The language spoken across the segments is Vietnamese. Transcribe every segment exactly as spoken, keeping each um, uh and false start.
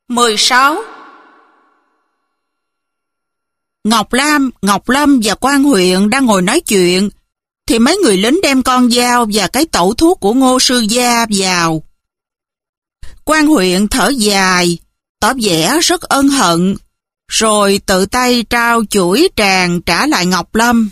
mười sáu. Ngọc Lam, Ngọc Lâm và Quan Huyện đang ngồi nói chuyện, thì mấy người lính đem con dao và cái tẩu thuốc của Ngô sư gia vào. Quan Huyện thở dài, tỏ vẻ rất ân hận, rồi tự tay trao chuỗi tràng trả lại Ngọc Lâm.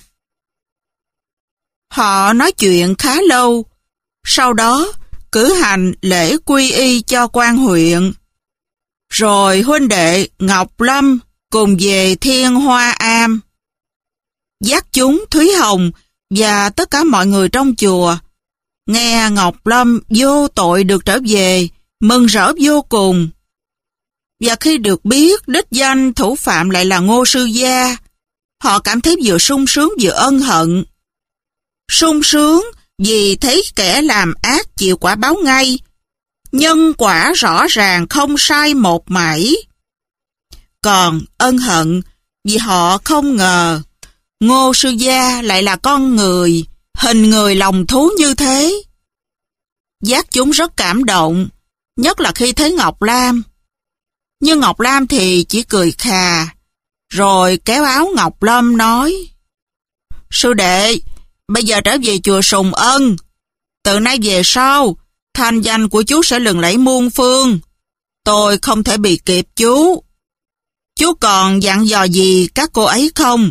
Họ nói chuyện khá lâu, sau đó cử hành lễ quy y cho Quan Huyện. Rồi huynh đệ Ngọc Lâm cùng về Thiên Hoa Am. Dắt chúng Thúy Hồng và tất cả mọi người trong chùa nghe Ngọc Lâm vô tội được trở về, mừng rỡ vô cùng. Và khi được biết đích danh thủ phạm lại là Ngô sư gia, họ cảm thấy vừa sung sướng vừa ân hận. Sung sướng vì thấy kẻ làm ác chịu quả báo ngay, nhân quả rõ ràng không sai một mảy. Còn ân hận vì họ không ngờ Ngô sư gia lại là con người, hình người lòng thú như thế. Giác chúng rất cảm động, nhất là khi thấy Ngọc Lam. Nhưng Ngọc Lam thì chỉ cười khà, rồi kéo áo Ngọc Lâm nói: Sư đệ, bây giờ trở về chùa Sùng Ân. Từ nay về sau, thanh danh của chú sẽ lừng lẫy muôn phương. Tôi không thể bị kịp chú. Chú còn dặn dò gì các cô ấy không?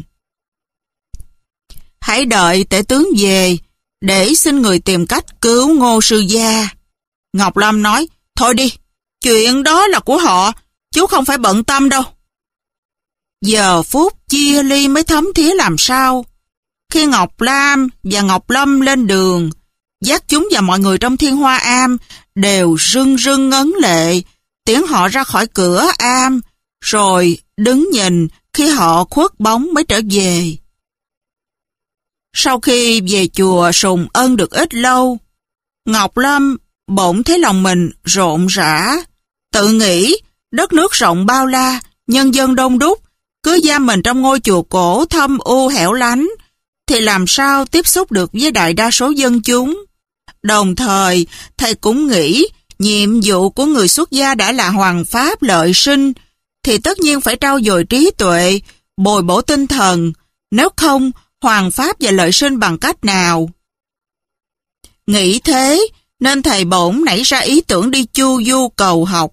Hãy đợi tể tướng về để xin người tìm cách cứu Ngô sư gia. Ngọc Lâm nói: Thôi đi, chuyện đó là của họ, chú không phải bận tâm đâu. Giờ phút chia ly mới thấm thía làm sao. Khi Ngọc Lam và Ngọc Lâm lên đường, dắt chúng và mọi người trong Thiên Hoa Am đều rưng rưng ngấn lệ, tiễn họ ra khỏi cửa am, rồi đứng nhìn khi họ khuất bóng mới trở về. Sau khi về chùa Sùng Ân được ít lâu, Ngọc Lâm bỗng thấy lòng mình rộn rã, tự nghĩ đất nước rộng bao la, nhân dân đông đúc, cứ giam mình trong ngôi chùa cổ thâm u hẻo lánh, thì làm sao tiếp xúc được với đại đa số dân chúng. Đồng thời, thầy cũng nghĩ nhiệm vụ của người xuất gia đã là hoằng pháp lợi sinh, thì tất nhiên phải trau dồi trí tuệ, bồi bổ tinh thần, nếu không hoằng pháp và lợi sinh bằng cách nào. Nghĩ thế, nên thầy bỗng nảy ra ý tưởng đi chu du cầu học.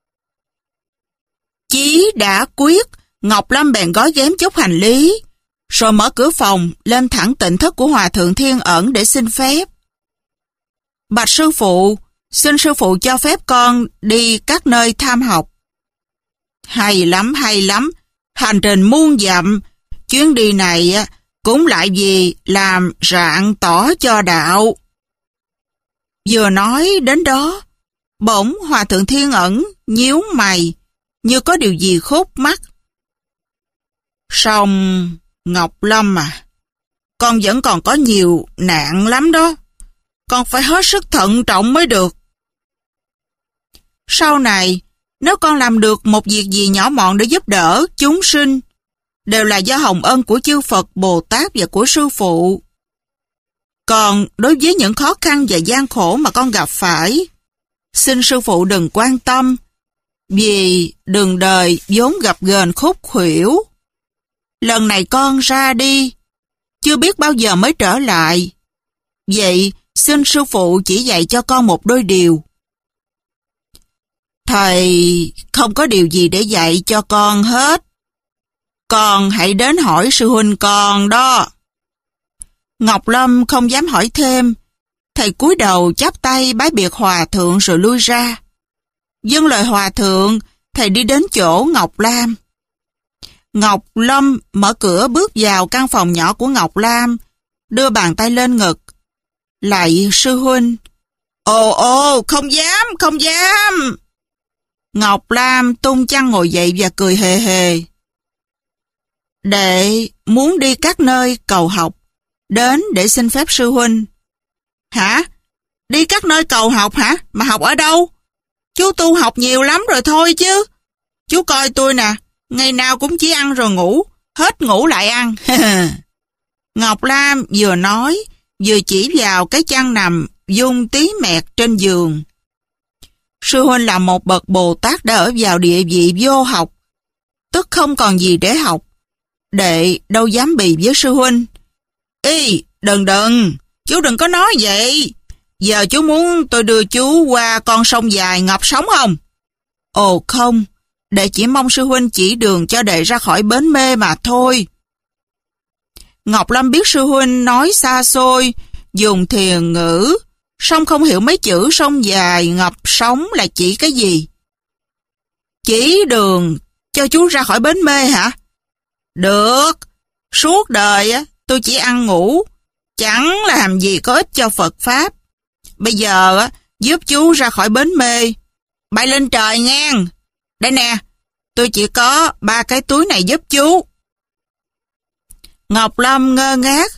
Chí đã quyết, Ngọc Lâm bèn gói ghém chút hành lý, rồi mở cửa phòng lên thẳng tịnh thất của Hòa Thượng Thiên Ẩn để xin phép. Bạch sư phụ, xin sư phụ cho phép con đi các nơi tham học. Hay lắm, hay lắm, hành trình muôn dặm, chuyến đi này cũng lại vì làm rạng tỏ cho đạo. Vừa nói đến đó, bỗng Hòa Thượng Thiên Ẩn nhíu mày, như có điều gì khúc mắc. Song Ngọc Lâm à, con vẫn còn có nhiều nạn lắm đó, con phải hết sức thận trọng mới được. Sau này, nếu con làm được một việc gì nhỏ mọn để giúp đỡ chúng sinh, đều là do hồng ân của chư Phật, Bồ Tát và của sư phụ. Còn đối với những khó khăn và gian khổ mà con gặp phải, xin sư phụ đừng quan tâm, vì đường đời vốn gặp ghềnh khúc khuỷu. Lần này con ra đi, chưa biết bao giờ mới trở lại. Vậy xin sư phụ chỉ dạy cho con một đôi điều. Thầy không có điều gì để dạy cho con hết. Con hãy đến hỏi sư huynh con đó. Ngọc Lâm không dám hỏi thêm. Thầy cúi đầu chắp tay bái biệt Hòa Thượng rồi lui ra. Vâng lời Hòa Thượng, thầy đi đến chỗ Ngọc Lam. Ngọc Lâm mở cửa bước vào căn phòng nhỏ của Ngọc Lam, đưa bàn tay lên ngực. Lạy sư huynh. Ồ ồ, không dám, không dám. Ngọc Lam tung chăn ngồi dậy và cười hề hề. Đệ muốn đi các nơi cầu học, đến để xin phép sư huynh. Hả? Đi các nơi cầu học hả? Mà học ở đâu? Chú tu học nhiều lắm rồi thôi chứ. Chú coi tôi nè, ngày nào cũng chỉ ăn rồi ngủ, hết ngủ lại ăn. Ngọc Lam vừa nói, vừa chỉ vào cái chăn nằm dung tí mẹt trên giường. sư huynh là một bậc Bồ Tát đã ở vào địa vị vô học, tức không còn gì để học. Đệ đâu dám bì với sư huynh. Ý, đừng đừng, chú đừng có nói vậy. Giờ chú muốn tôi đưa chú qua con sông dài ngập sóng không? Ồ không, đệ chỉ mong sư huynh chỉ đường cho đệ ra khỏi bến mê mà thôi. Ngọc Lâm biết sư huynh nói xa xôi, dùng thiền ngữ, song không hiểu mấy chữ sông dài ngập sóng là chỉ cái gì. Chỉ đường cho chú ra khỏi bến mê hả? Được, suốt đời á tôi chỉ ăn ngủ, chẳng làm gì có ích cho Phật Pháp. Bây giờ á, giúp chú ra khỏi bến mê, bay lên trời ngang. Đây nè, tôi chỉ có ba cái túi này giúp chú. Ngọc Lâm ngơ ngác.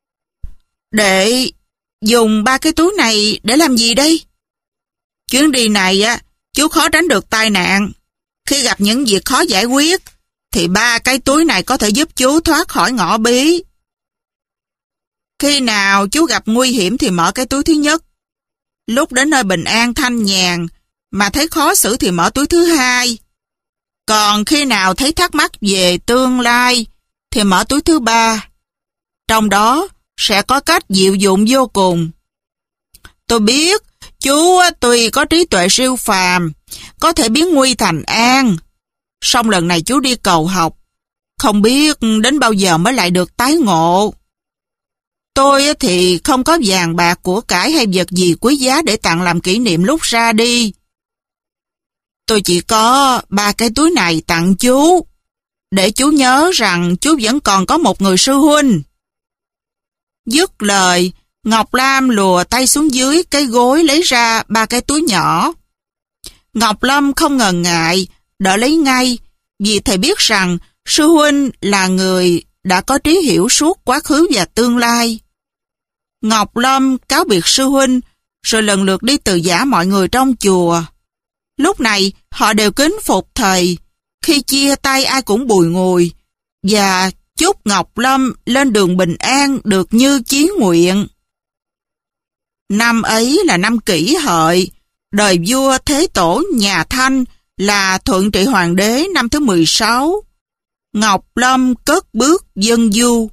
Đệ dùng ba cái túi này để làm gì đây? Chuyến đi này á, chú khó tránh được tai nạn. Khi gặp những việc khó giải quyết, thì ba cái túi này có thể giúp chú thoát khỏi ngõ bí. Khi nào chú gặp nguy hiểm thì mở cái túi thứ nhất. Lúc đến nơi bình an thanh nhàn, mà thấy khó xử thì mở túi thứ hai. Còn khi nào thấy thắc mắc về tương lai, thì mở túi thứ ba. Trong đó sẽ có cách diệu dụng vô cùng. Tôi biết, chú tuy có trí tuệ siêu phàm, có thể biến nguy thành an. Song lần này chú đi cầu học, không biết đến bao giờ mới lại được tái ngộ. Tôi thì không có vàng bạc của cải hay vật gì quý giá để tặng làm kỷ niệm lúc ra đi. Tôi chỉ có ba cái túi này tặng chú, để chú nhớ rằng chú vẫn còn có một người sư huynh. Dứt lời, Ngọc Lam lùa tay xuống dưới cái gối lấy ra ba cái túi nhỏ. Ngọc Lâm không ngần ngại, đỡ lấy ngay, vì thầy biết rằng sư huynh là người đã có trí hiểu suốt quá khứ và tương lai. Ngọc Lâm cáo biệt sư huynh, rồi lần lượt đi từ giã mọi người trong chùa. Lúc này họ đều kính phục thầy, khi chia tay ai cũng bùi ngùi, và chúc Ngọc Lâm lên đường bình an được như chí nguyện. Năm ấy là năm Kỷ Hợi, đời vua Thế Tổ nhà Thanh là Thuận Trị Hoàng đế năm thứ mười sáu. Ngọc Lâm cất bước dân du.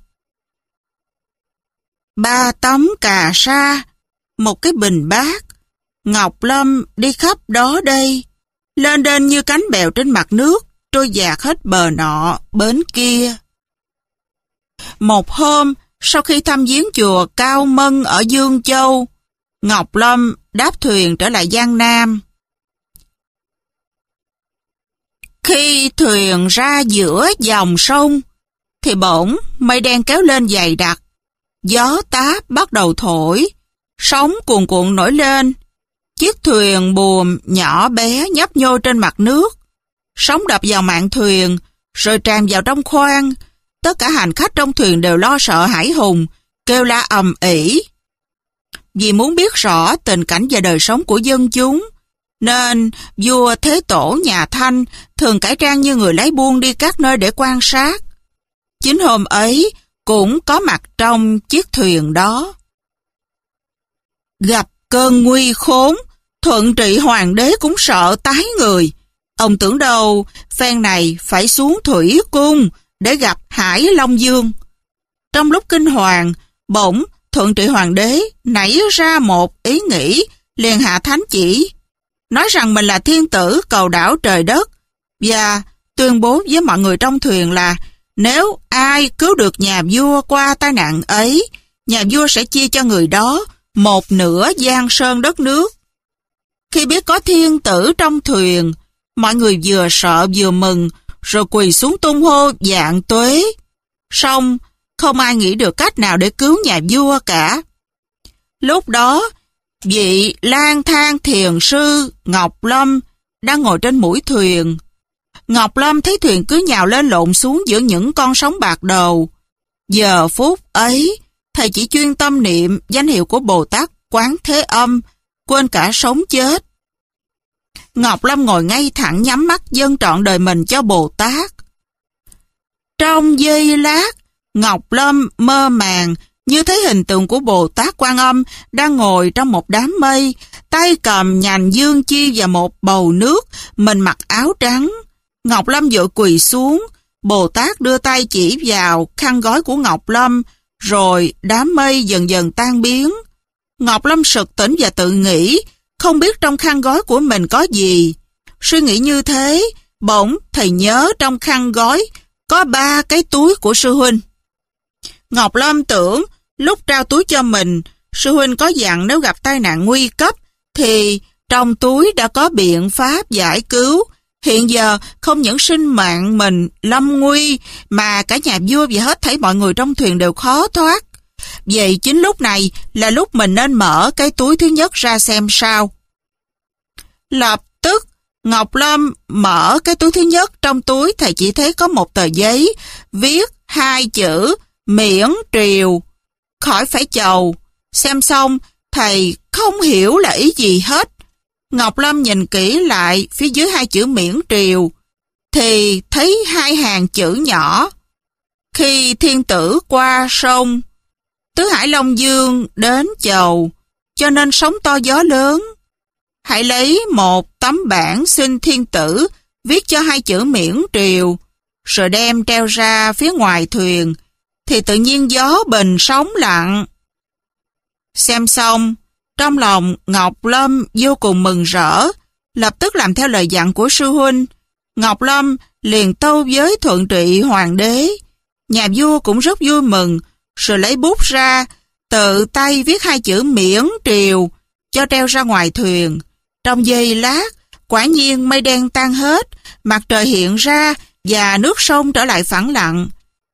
Ba tấm cà sa, một cái bình bát. Ngọc Lâm đi khắp đó đây, lên đên như cánh bèo trên mặt nước, trôi dạt hết bờ nọ, bến kia. Một hôm, sau khi thăm viếng chùa Cao Mân ở Dương Châu, Ngọc Lâm đáp thuyền trở lại Giang Nam. Khi thuyền ra giữa dòng sông, thì bỗng mây đen kéo lên dày đặc, gió táp bắt đầu thổi, sóng cuồn cuộn nổi lên. Chiếc thuyền buồm nhỏ bé nhấp nhô trên mặt nước, sóng đập vào mạn thuyền, rồi tràn vào trong khoang. Tất cả hành khách trong thuyền đều lo sợ hãi hùng, kêu la ầm ĩ. Vì muốn biết rõ tình cảnh và đời sống của dân chúng, nên vua Thế Tổ nhà Thanh thường cải trang như người lái buôn đi các nơi để quan sát. Chính hôm ấy cũng có mặt trong chiếc thuyền đó. Gặp cơn nguy khốn, Thuận Trị Hoàng đế cũng sợ tái người. Ông tưởng đâu phen này phải xuống thủy cung để gặp Hải Long Dương. Trong lúc kinh hoàng, bỗng Thuận Trị Hoàng đế nảy ra một ý nghĩ, liền hạ thánh chỉ, nói rằng mình là thiên tử cầu đảo trời đất, và tuyên bố với mọi người trong thuyền là nếu ai cứu được nhà vua qua tai nạn ấy, nhà vua sẽ chia cho người đó một nửa giang sơn đất nước. Khi biết có thiên tử trong thuyền, mọi người vừa sợ vừa mừng, rồi quỳ xuống tung hô vạn tuế. Song không ai nghĩ được cách nào để cứu nhà vua cả. Lúc đó, vị lang thang thiền sư Ngọc Lâm đang ngồi trên mũi thuyền. Ngọc Lâm thấy thuyền cứ nhào lên lộn xuống giữa những con sóng bạc đầu. Giờ phút ấy, thầy chỉ chuyên tâm niệm danh hiệu của Bồ Tát Quán Thế Âm, quên cả sống chết. Ngọc Lâm ngồi ngay thẳng nhắm mắt dâng trọn đời mình cho Bồ Tát. Trong giây lát, Ngọc Lâm mơ màng như thấy hình tượng của Bồ Tát Quan Âm đang ngồi trong một đám mây, tay cầm nhành dương chi và một bầu nước, mình mặc áo trắng. Ngọc Lâm vội quỳ xuống, Bồ Tát đưa tay chỉ vào khăn gói của Ngọc Lâm, rồi đám mây dần dần tan biến. Ngọc Lâm sực tỉnh và tự nghĩ, không biết trong khăn gói của mình có gì. Suy nghĩ như thế, bỗng thầy nhớ trong khăn gói có ba cái túi của sư huynh. Ngọc Lâm tưởng lúc trao túi cho mình, sư huynh có dặn nếu gặp tai nạn nguy cấp thì trong túi đã có biện pháp giải cứu. Hiện giờ không những sinh mạng mình lâm nguy mà cả nhà vua và hết thảy mọi người trong thuyền đều khó thoát. Vậy chính lúc này là lúc mình nên mở cái túi thứ nhất ra xem sao. Lập tức Ngọc Lâm mở cái túi thứ nhất. Trong túi thầy chỉ thấy có một tờ giấy viết hai chữ miễn triều, khỏi phải chầu. Xem xong thầy không hiểu là ý gì hết. Ngọc Lâm nhìn kỹ lại phía dưới hai chữ miễn triều thì thấy hai hàng chữ nhỏ. Khi thiên tử qua sông, tứ hải Long Dương đến chầu, cho nên sóng to gió lớn. Hãy lấy một tấm bảng xin thiên tử viết cho hai chữ miễn triều, rồi đem treo ra phía ngoài thuyền, thì tự nhiên gió bình sóng lặng. Xem xong, trong lòng Ngọc Lâm vô cùng mừng rỡ, lập tức làm theo lời dặn của sư huynh. Ngọc Lâm liền tâu với thuận trị hoàng đế. Nhà vua cũng rất vui mừng, rồi lấy bút ra, tự tay viết hai chữ miễn triều, cho treo ra ngoài thuyền. Trong giây lát, quả nhiên mây đen tan hết, mặt trời hiện ra và nước sông trở lại phẳng lặng.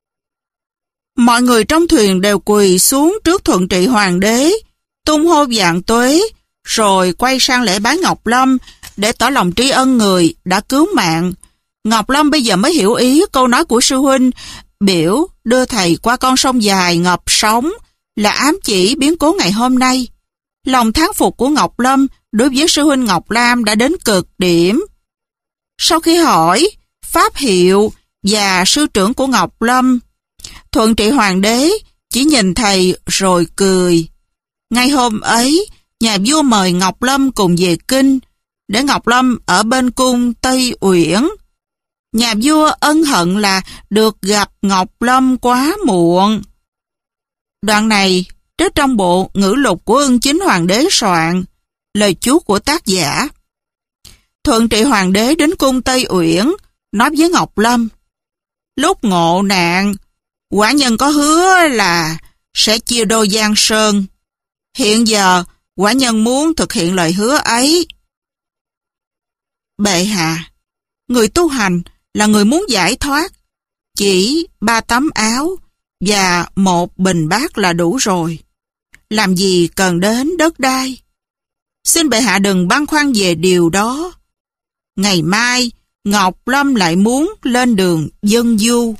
Mọi người trong thuyền đều quỳ xuống trước thuận trị hoàng đế, tung hô vạn tuế, rồi quay sang lễ bái Ngọc Lâm để tỏ lòng tri ân người đã cứu mạng. Ngọc Lâm bây giờ mới hiểu ý câu nói của sư huynh, biểu đưa thầy qua con sông dài ngập sóng, là ám chỉ biến cố ngày hôm nay. Lòng thán phục của Ngọc Lâm đối với sư huynh Ngọc Lam đã đến cực điểm. Sau khi hỏi pháp hiệu và sư trưởng của Ngọc Lâm, thuận trị hoàng đế chỉ nhìn thầy rồi cười. Ngay hôm ấy, nhà vua mời Ngọc Lâm cùng về kinh, để Ngọc Lâm ở bên cung Tây Uyển. Nhà vua ân hận là được gặp Ngọc Lâm quá muộn. Đoạn này trích trong bộ ngữ lục của Ưng Chính Hoàng đế soạn, lời chú của tác giả. Thuận trị hoàng đế đến cung Tây Uyển, nói với Ngọc Lâm, lúc ngộ nạn, quả nhân có hứa là sẽ chia đôi Giang Sơn. Hiện giờ, quả nhân muốn thực hiện lời hứa ấy. Bệ hạ, người tu hành là người muốn giải thoát. Chỉ ba tấm áo và một bình bát là đủ rồi. Làm gì cần đến đất đai. Xin bệ hạ đừng băn khoăn về điều đó. Ngày mai, Ngọc Lâm lại muốn lên đường dân du.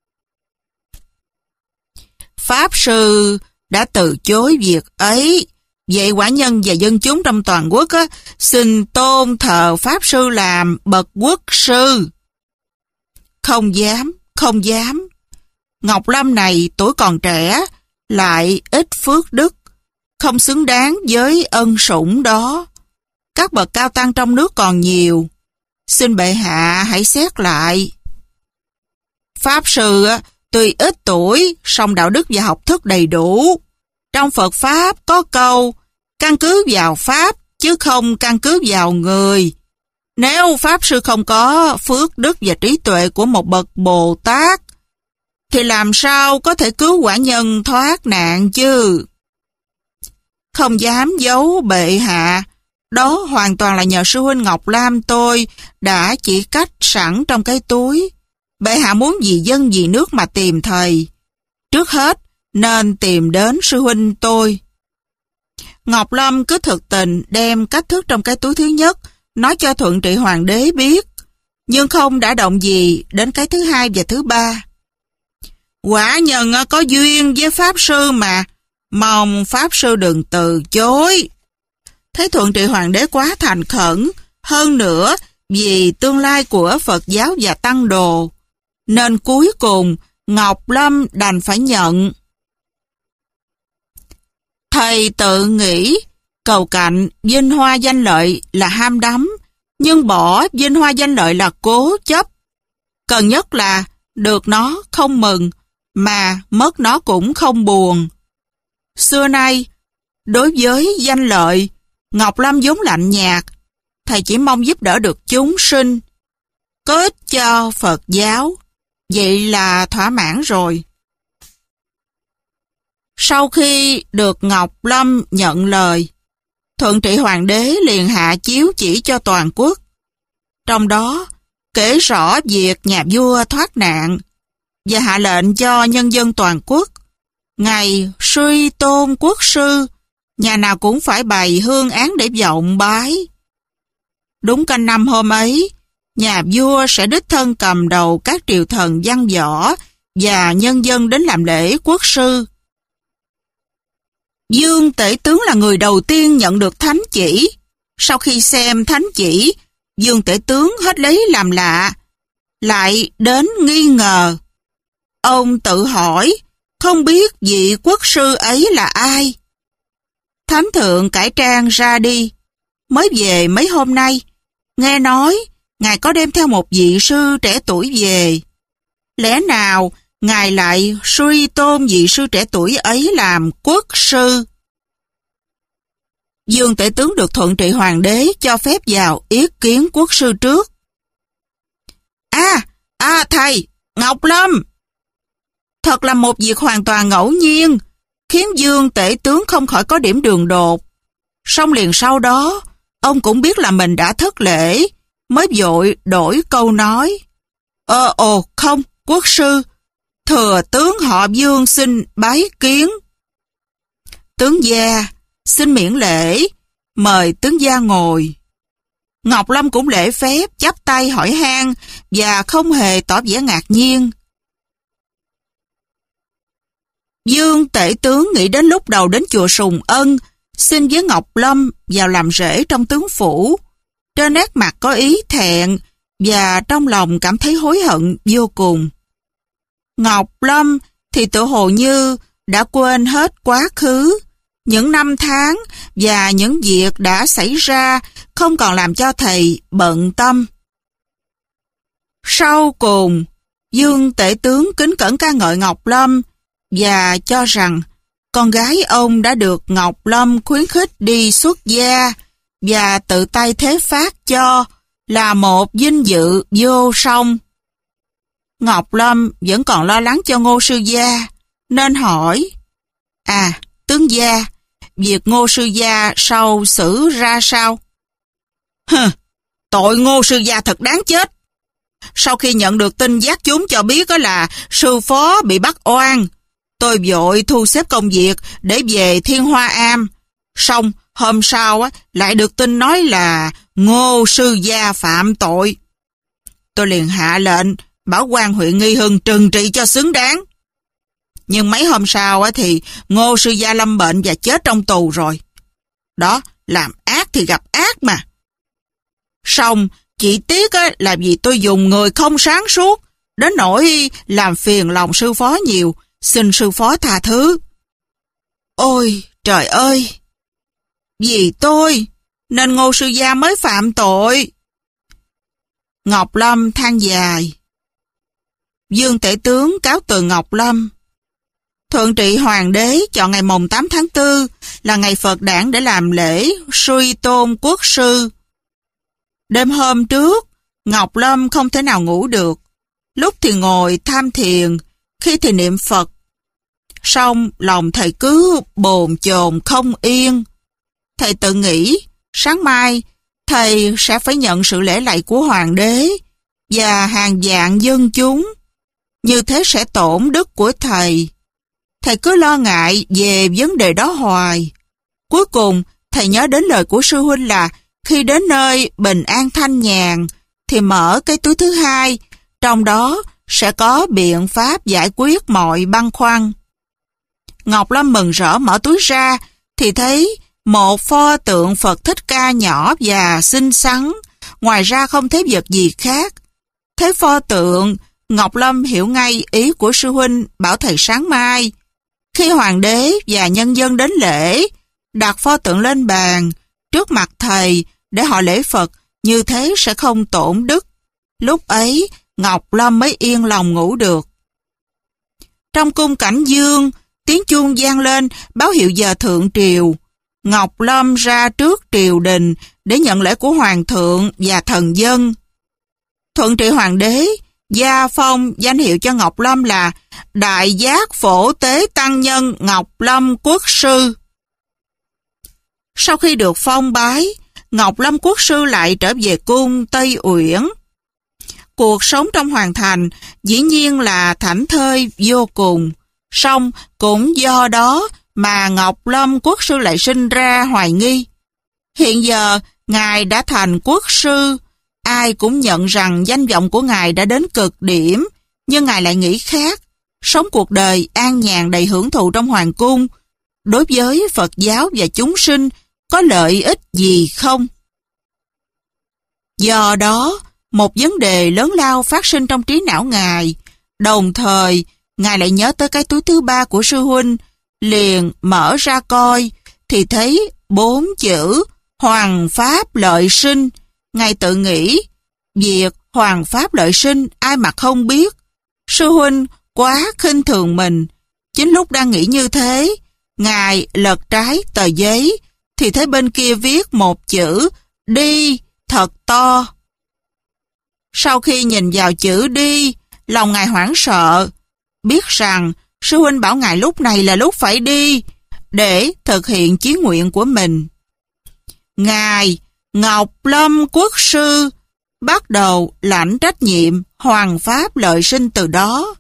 Pháp sư đã từ chối việc ấy. Vậy quả nhân và dân chúng trong toàn quốc á, xin tôn thờ Pháp sư làm bậc quốc sư. Không dám, không dám. Ngọc Lâm này tuổi còn trẻ, lại ít phước đức, không xứng đáng với ân sủng đó. Các bậc cao tăng trong nước còn nhiều. Xin bệ hạ hãy xét lại. Pháp sư á, tuy ít tuổi, song đạo đức và học thức đầy đủ. Trong Phật Pháp có câu, căn cứ vào Pháp, chứ không căn cứ vào người. Nếu Pháp sư không có phước đức và trí tuệ của một bậc Bồ Tát, thì làm sao có thể cứu quả nhân thoát nạn chứ? Không dám giấu bệ hạ, đó hoàn toàn là nhờ sư huynh Ngọc Lam tôi đã chỉ cách sẵn trong cái túi. Bệ hạ muốn vì dân vì nước mà tìm thầy, trước hết nên tìm đến sư huynh tôi. Ngọc Lâm cứ thực tình đem cách thức trong cái túi thứ nhất nói cho thuận trị hoàng đế biết, nhưng không đã động gì đến cái thứ hai và thứ ba. Quả nhân có duyên với Pháp sư mà, mong Pháp sư đừng từ chối. Thấy thuận trị hoàng đế quá thành khẩn, hơn nữa vì tương lai của Phật giáo và tăng đồ, nên cuối cùng Ngọc Lâm đành phải nhận. Thầy tự nghĩ Cầu cạnh vinh hoa danh lợi là ham đắm, nhưng bỏ vinh hoa danh lợi là cố chấp. Cần nhất là được nó không mừng, mà mất nó cũng không buồn. Xưa nay, đối với danh lợi, Ngọc Lâm vốn lạnh nhạt, thầy chỉ mong giúp đỡ được chúng sinh, có ích cho Phật giáo, vậy là thỏa mãn rồi. Sau khi được Ngọc Lâm nhận lời, Thuận Trị Hoàng đế liền hạ chiếu chỉ cho toàn quốc. Trong đó, kể rõ việc nhà vua thoát nạn, và hạ lệnh cho nhân dân toàn quốc, ngày suy tôn quốc sư, nhà nào cũng phải bày hương án để vọng bái. Đúng canh năm hôm ấy, nhà vua sẽ đích thân cầm đầu các triều thần văn võ và nhân dân đến làm lễ quốc sư. Dương Tể Tướng là người đầu tiên nhận được thánh chỉ. Sau khi xem thánh chỉ, Dương Tể Tướng hết lấy làm lạ, lại đến nghi ngờ. Ông tự hỏi, không biết vị quốc sư ấy là ai. Thánh thượng cải trang ra đi, mới về mấy hôm nay, nghe nói ngài có đem theo một vị sư trẻ tuổi về. Lẽ nào ngài lại suy tôn vị sư trẻ tuổi ấy làm quốc sư? Dương Tể Tướng được Thuận Trị Hoàng đế cho phép vào yết kiến quốc sư trước. À, à thầy, Ngọc Lâm! Thật là một việc hoàn toàn ngẫu nhiên, khiến Dương Tể Tướng không khỏi có điểm đường đột. Song liền sau đó, ông cũng biết là mình đã thất lễ, mới vội đổi câu nói. Ờ, ồ, không, quốc sư, thừa tướng họ Dương xin bái kiến. Tướng gia, xin miễn lễ, mời tướng gia ngồi. Ngọc Lâm cũng lễ phép, chắp tay hỏi han và không hề tỏ vẻ ngạc nhiên. Dương Tể Tướng nghĩ đến lúc đầu đến chùa Sùng Ân, xin với Ngọc Lâm vào làm rể trong tướng phủ. Trên nét mặt có ý thẹn và trong lòng cảm thấy hối hận vô cùng. Ngọc Lâm thì tự hồ như đã quên hết quá khứ, những năm tháng và những việc đã xảy ra không còn làm cho thầy bận tâm. Sau cùng, Dương Tể Tướng kính cẩn ca ngợi Ngọc Lâm và cho rằng con gái ông đã được Ngọc Lâm khuyến khích đi xuất gia và tự tay thế phát cho là một vinh dự vô song. Ngọc Lâm vẫn còn lo lắng cho Ngô sư gia, nên hỏi, à, tướng gia, việc Ngô sư gia sau xử ra sao? Hừ, tội Ngô sư gia thật đáng chết. Sau khi nhận được tin giác chúng cho biết là sư phó bị bắt oan, tôi vội thu xếp công việc để về Thiên Hoa Am. Xong hôm sau lại được tin nói là Ngô sư gia phạm tội. Tôi liền hạ lệnh bảo quan huyện Nghi Hưng trừng trị cho xứng đáng. Nhưng mấy hôm sau thì Ngô sư gia lâm bệnh và chết trong tù rồi. Đó, làm ác thì gặp ác mà. Xong, chỉ tiếc là vì tôi dùng người không sáng suốt, đến nỗi làm phiền lòng sư phó nhiều, xin sư phó tha thứ. Ôi, trời ơi! Vì tôi, nên Ngô sư gia mới phạm tội. Ngọc Lâm than dài. Dương Tể Tướng cáo từ Ngọc Lâm. Thuận Trị Hoàng đế chọn ngày mồng tám tháng tư là ngày Phật đản để làm lễ suy tôn quốc sư. Đêm hôm trước, Ngọc Lâm không thể nào ngủ được. Lúc thì ngồi tham thiền, khi thì niệm Phật. Song lòng thầy cứ bồn chồn không yên. Thầy tự nghĩ, sáng mai, thầy sẽ phải nhận sự lễ lạy của Hoàng đế và hàng vạn dân chúng. Như thế sẽ tổn đức của thầy. Thầy cứ lo ngại về vấn đề đó hoài. Cuối cùng, thầy nhớ đến lời của sư huynh là khi đến nơi bình an thanh nhàn, thì mở cái túi thứ hai, trong đó sẽ có biện pháp giải quyết mọi băn khoăn. Ngọc Lâm mừng rỡ mở túi ra, thì thấy một pho tượng Phật Thích Ca nhỏ và xinh xắn, ngoài ra không thấy vật gì khác. Thấy pho tượng, Ngọc Lâm hiểu ngay ý của sư huynh bảo thầy sáng mai. Khi hoàng đế và nhân dân đến lễ, đặt pho tượng lên bàn, trước mặt thầy, để họ lễ Phật, như thế sẽ không tổn đức. Lúc ấy, Ngọc Lâm mới yên lòng ngủ được. Trong cung Cảnh Dương, tiếng chuông vang lên báo hiệu giờ thượng triều. Ngọc Lâm ra trước triều đình để nhận lễ của hoàng thượng và thần dân. Thuận trị hoàng đế gia phong danh hiệu cho Ngọc Lâm là Đại Giác Phổ Tế Tăng Nhân Ngọc Lâm Quốc Sư. Sau khi được phong bái, Ngọc Lâm Quốc Sư lại trở về cung Tây Uyển. Cuộc sống trong hoàng thành dĩ nhiên là thảnh thơi vô cùng, song cũng do đó mà Ngọc Lâm Quốc Sư lại sinh ra hoài nghi. Hiện giờ, Ngài đã thành quốc sư, ai cũng nhận rằng danh vọng của Ngài đã đến cực điểm, nhưng Ngài lại nghĩ khác, sống cuộc đời an nhàn đầy hưởng thụ trong hoàng cung, đối với Phật giáo và chúng sinh có lợi ích gì không? Do đó, một vấn đề lớn lao phát sinh trong trí não Ngài, đồng thời Ngài lại nhớ tới cái túi thứ ba của sư huynh, liền mở ra coi, thì thấy bốn chữ Hoàng Pháp Lợi Sinh. Ngài tự nghĩ, việc Hoàng Pháp Lợi Sinh ai mà không biết, sư huynh quá khinh thường mình. Chính lúc đang nghĩ như thế, Ngài lật trái tờ giấy, thì thấy bên kia viết một chữ đi thật to. Sau khi nhìn vào chữ đi, lòng Ngài hoảng sợ, biết rằng sư huynh bảo Ngài lúc này là lúc phải đi, để thực hiện chí nguyện của mình. Ngài Ngọc Lâm Quốc Sư bắt đầu lãnh trách nhiệm Hoàng Pháp Lợi Sinh từ đó.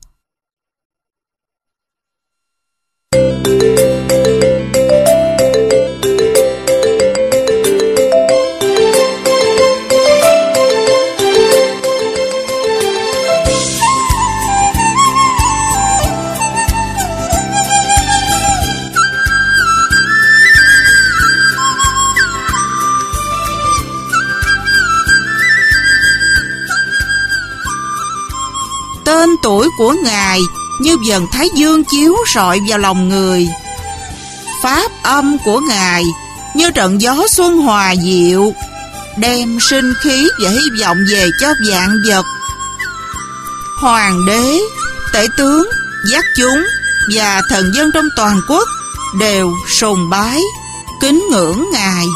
Tên tuổi của Ngài như dần thái dương chiếu rọi vào lòng người. Pháp âm của Ngài như trận gió xuân hòa diệu, đem sinh khí và hy vọng về cho vạn vật. Hoàng đế, tể tướng, giác chúng và thần dân trong toàn quốc đều sùng bái, kính ngưỡng Ngài.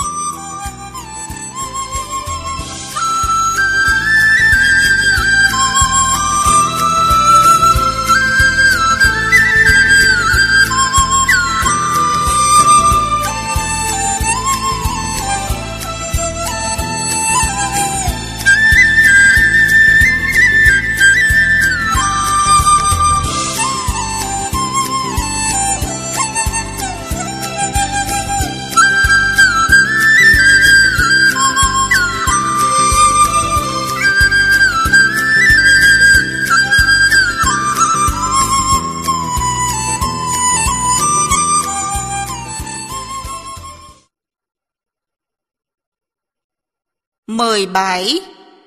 mười bảy.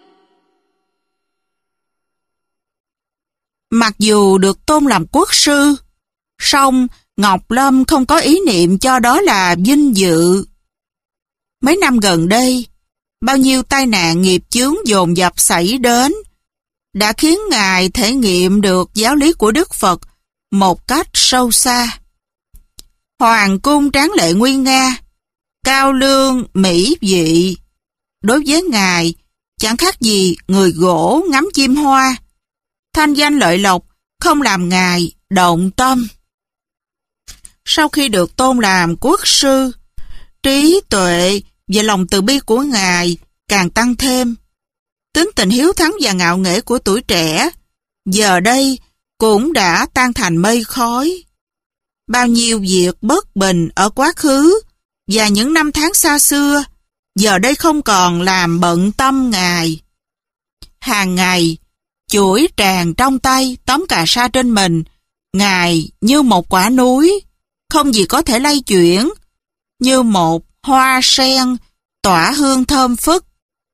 Mặc dù được tôn làm quốc sư, song Ngọc Lâm không có ý niệm cho đó là vinh dự. Mấy năm gần đây, bao nhiêu tai nạn nghiệp chướng dồn dập xảy đến, đã khiến Ngài thể nghiệm được giáo lý của Đức Phật một cách sâu xa. Hoàng cung tráng lệ nguy nga, cao lương mỹ vị, đối với Ngài chẳng khác gì người gỗ ngắm chim hoa. Thanh danh lợi lộc không làm Ngài động tâm. Sau khi được tôn làm quốc sư, trí tuệ và lòng từ bi của Ngài càng tăng thêm. Tính tình hiếu thắng và ngạo nghễ của tuổi trẻ giờ đây cũng đã tan thành mây khói. Bao nhiêu việc bất bình ở quá khứ và những năm tháng xa xưa giờ đây không còn làm bận tâm Ngài. Hàng ngày, chuỗi tràng trong tay, tóm cà sa trên mình, Ngài như một quả núi, không gì có thể lay chuyển, như một hoa sen tỏa hương thơm phức.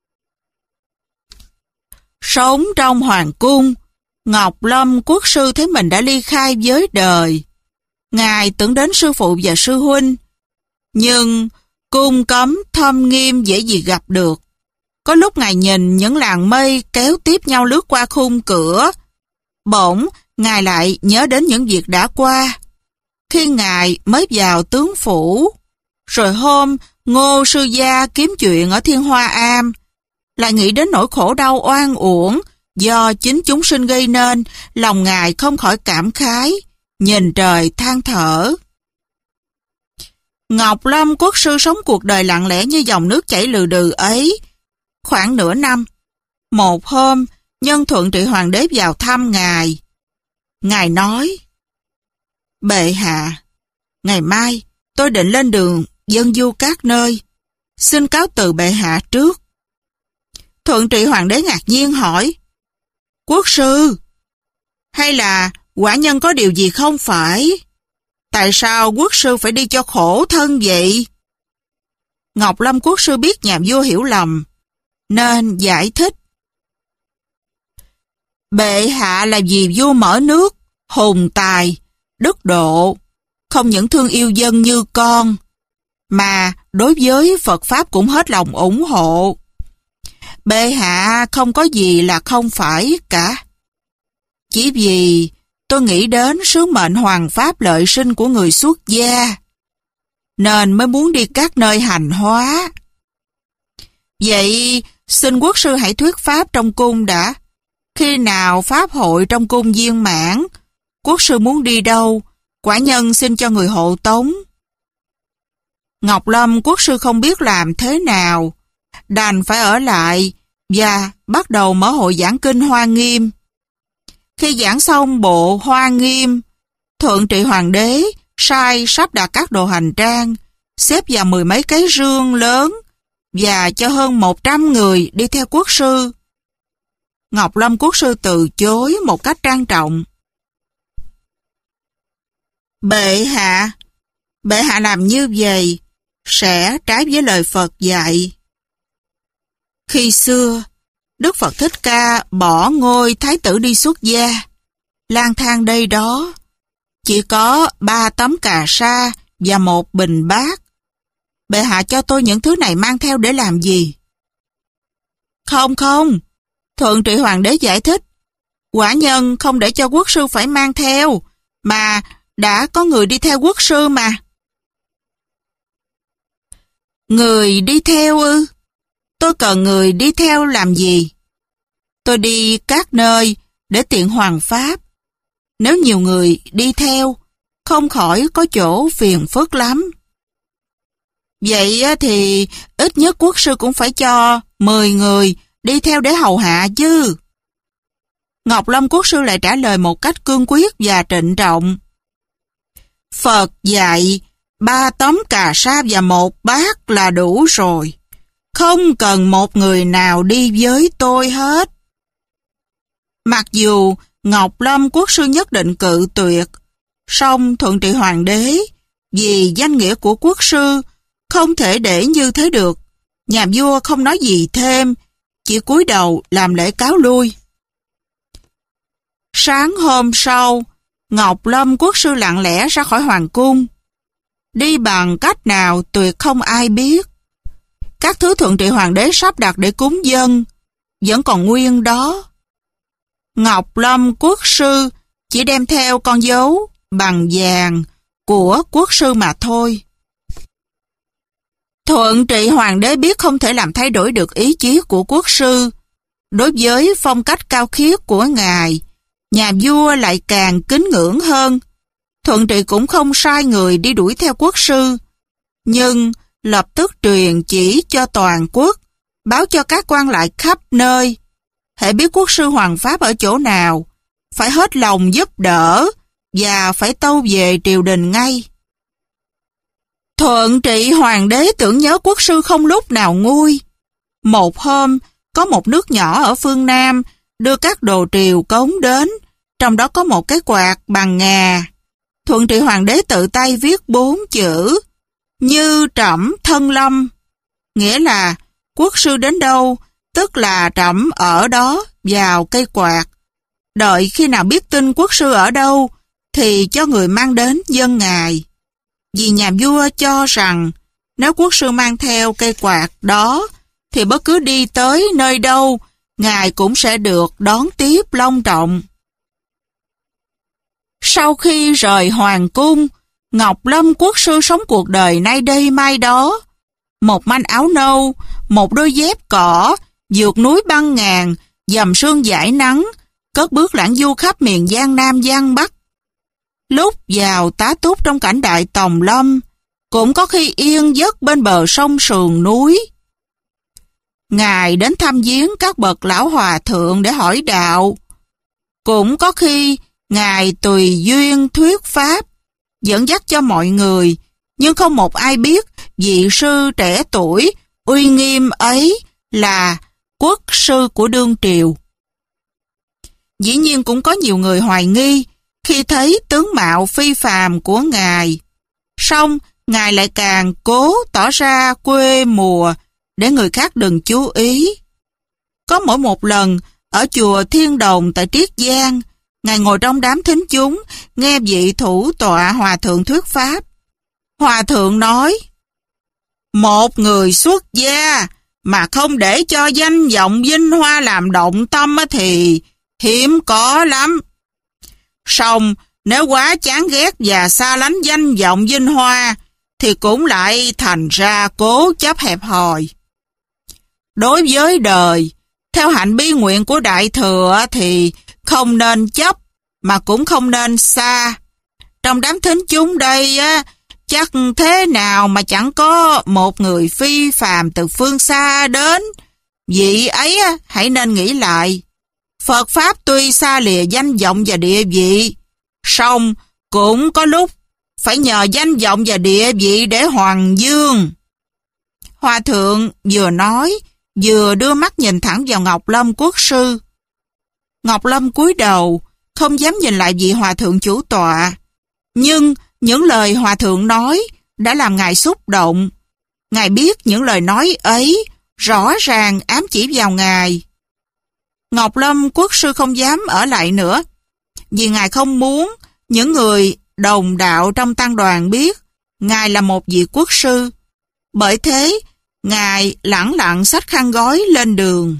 Sống trong hoàng cung, Ngọc Lâm quốc sư thấy mình đã ly khai với đời. Ngài tưởng đến sư phụ và sư huynh, Nhưng cung cấm thâm nghiêm dễ gì gặp được. Có lúc Ngài nhìn những làn mây kéo tiếp nhau lướt qua khung cửa. Bỗng, Ngài lại nhớ đến những việc đã qua. Khi Ngài mới vào tướng phủ, rồi hôm Ngô sư gia kiếm chuyện ở Thiên Hoa Am, lại nghĩ đến nỗi khổ đau oan uổng do chính chúng sinh gây nên, lòng Ngài không khỏi cảm khái, nhìn trời than thở. Ngọc Lâm quốc sư sống cuộc đời lặng lẽ như dòng nước chảy lừ đừ ấy. Khoảng nửa năm, một hôm, Nhân Thuận Trị Hoàng đế vào thăm Ngài. Ngài nói, Bệ hạ, ngày mai tôi định lên đường dân du các nơi, xin cáo từ bệ hạ trước. Thuận Trị Hoàng đế ngạc nhiên hỏi, Quốc sư, hay là quả nhân có điều gì không phải? Tại sao quốc sư phải đi cho khổ thân vậy? Ngọc Lâm quốc sư biết nhà vua hiểu lầm, nên giải thích. Bệ hạ là vì vua mở nước, hùng tài, đức độ, không những thương yêu dân như con, mà đối với Phật Pháp cũng hết lòng ủng hộ. Bệ hạ không có gì là không phải cả. Chỉ vì tôi nghĩ đến sứ mệnh hoàng pháp lợi sinh của người xuất gia, nên mới muốn đi các nơi hành hóa. Vậy xin quốc sư hãy thuyết pháp trong cung đã. Khi nào pháp hội trong cung viên mãn, quốc sư muốn đi đâu, quả nhân xin cho người hộ tống. Ngọc Lâm quốc sư không biết làm thế nào, đành phải ở lại và bắt đầu mở hội giảng kinh Hoa Nghiêm. Khi giảng xong bộ Hoa Nghiêm, Thuận Trị Hoàng đế sai sắp đặt các đồ hành trang, xếp vào mười mấy cái rương lớn và cho hơn một trăm người đi theo quốc sư. Ngọc Lâm quốc sư từ chối một cách trang trọng. Bệ hạ, bệ hạ làm như vậy sẽ trái với lời Phật dạy. Khi xưa, Đức Phật Thích Ca bỏ ngôi thái tử đi xuất gia, lang thang đây đó, chỉ có ba tấm cà sa và một bình bát. Bệ hạ cho tôi những thứ này mang theo để làm gì? Không không, Thuận Trị Hoàng đế giải thích, quả nhân không để cho quốc sư phải mang theo, mà đã có người đi theo quốc sư mà. Người đi theo ư? Tôi cần người đi theo làm gì? Tôi đi các nơi để tiện hoàng pháp. Nếu nhiều người đi theo, không khỏi có chỗ phiền phức lắm. Vậy thì ít nhất quốc sư cũng phải cho mười người đi theo để hầu hạ chứ. Ngọc Lâm quốc sư lại trả lời một cách cương quyết và trịnh trọng. Phật dạy ba tấm cà sa và một bát là đủ rồi. Không cần một người nào đi với tôi hết. Mặc dù Ngọc Lâm quốc sư nhất định cự tuyệt, song Thuận Trị Hoàng đế vì danh nghĩa của quốc sư không thể để như thế được. Nhà vua không nói gì thêm, chỉ cúi đầu làm lễ cáo lui. Sáng hôm sau, Ngọc Lâm quốc sư lặng lẽ ra khỏi hoàng cung. Đi bằng cách nào tuyệt không ai biết. Các thứ Thuận Trị Hoàng đế sắp đặt để cúng dân vẫn còn nguyên đó. Ngọc Lâm quốc sư chỉ đem theo con dấu bằng vàng của quốc sư mà thôi. Thuận Trị Hoàng đế biết không thể làm thay đổi được ý chí của quốc sư. Đối với phong cách cao khiết của ngài, nhà vua lại càng kính ngưỡng hơn. Thuận Trị cũng không sai người đi đuổi theo quốc sư, nhưng lập tức truyền chỉ cho toàn quốc, báo cho các quan lại khắp nơi. Hễ biết quốc sư hoàng pháp ở chỗ nào, phải hết lòng giúp đỡ và phải tâu về triều đình ngay. Thuận Trị Hoàng đế tưởng nhớ quốc sư không lúc nào nguôi. Một hôm, có một nước nhỏ ở phương Nam đưa các đồ triều cống đến, trong đó có một cái quạt bằng ngà. Thuận Trị Hoàng đế tự tay viết bốn chữ Như Trẫm Thân Lâm, nghĩa là quốc sư đến đâu, tức là trẫm ở đó vào cây quạt. Đợi khi nào biết tin quốc sư ở đâu, thì cho người mang đến dâng ngài. Vì nhà vua cho rằng Nếu quốc sư mang theo cây quạt đó, thì bất cứ đi tới nơi đâu, ngài cũng sẽ được đón tiếp long trọng. Sau khi rời hoàng cung, Ngọc Lâm quốc sư sống cuộc đời nay đây mai đó. Một manh áo nâu, một đôi dép cỏ, vượt núi băng ngàn, dầm sương dãi nắng, cất bước lãng du khắp miền Giang Nam Giang Bắc. Lúc vào tá túc trong cảnh đại tòng lâm, cũng có khi yên giấc bên bờ sông sườn núi. Ngài đến thăm viếng các bậc lão hòa thượng để hỏi đạo. Cũng có khi Ngài tùy duyên thuyết pháp, dẫn dắt cho mọi người, nhưng không một ai biết vị sư trẻ tuổi, uy nghiêm ấy là quốc sư của đương triều. Dĩ nhiên cũng có nhiều người hoài nghi khi thấy tướng mạo phi phàm của Ngài. Song Ngài lại càng cố tỏ ra quê mùa để người khác đừng chú ý. Có mỗi một lần ở chùa Thiên Đồng tại Triết Giang, Ngài ngồi trong đám thính chúng nghe vị thủ tọa hòa thượng thuyết pháp. Hòa thượng nói: một người xuất gia mà không để cho danh vọng vinh hoa làm động tâm thì hiếm có lắm. Song nếu quá chán ghét và xa lánh danh vọng vinh hoa thì cũng lại thành ra cố chấp hẹp hòi. Đối với đời, theo hạnh bi nguyện của Đại Thừa thì không nên chấp mà cũng không nên xa. Trong đám thính chúng đây á, chắc thế nào mà chẳng có một người phi phàm từ phương xa đến. Vị ấy á, hãy nên nghĩ lại. Phật Pháp tuy xa lìa danh vọng và địa vị, song cũng có lúc phải nhờ danh vọng và địa vị để hoàng dương. Hòa thượng vừa nói, vừa đưa mắt nhìn thẳng vào Ngọc Lâm quốc sư. Ngọc Lâm cúi đầu, không dám nhìn lại vị hòa thượng chủ tọa. Nhưng những lời hòa thượng nói đã làm Ngài xúc động. Ngài biết những lời nói ấy rõ ràng ám chỉ vào Ngài. Ngọc Lâm quốc sư không dám ở lại nữa, vì Ngài không muốn những người đồng đạo trong tăng đoàn biết Ngài là một vị quốc sư. Bởi thế, Ngài lẳng lặng xách khăn gói lên đường.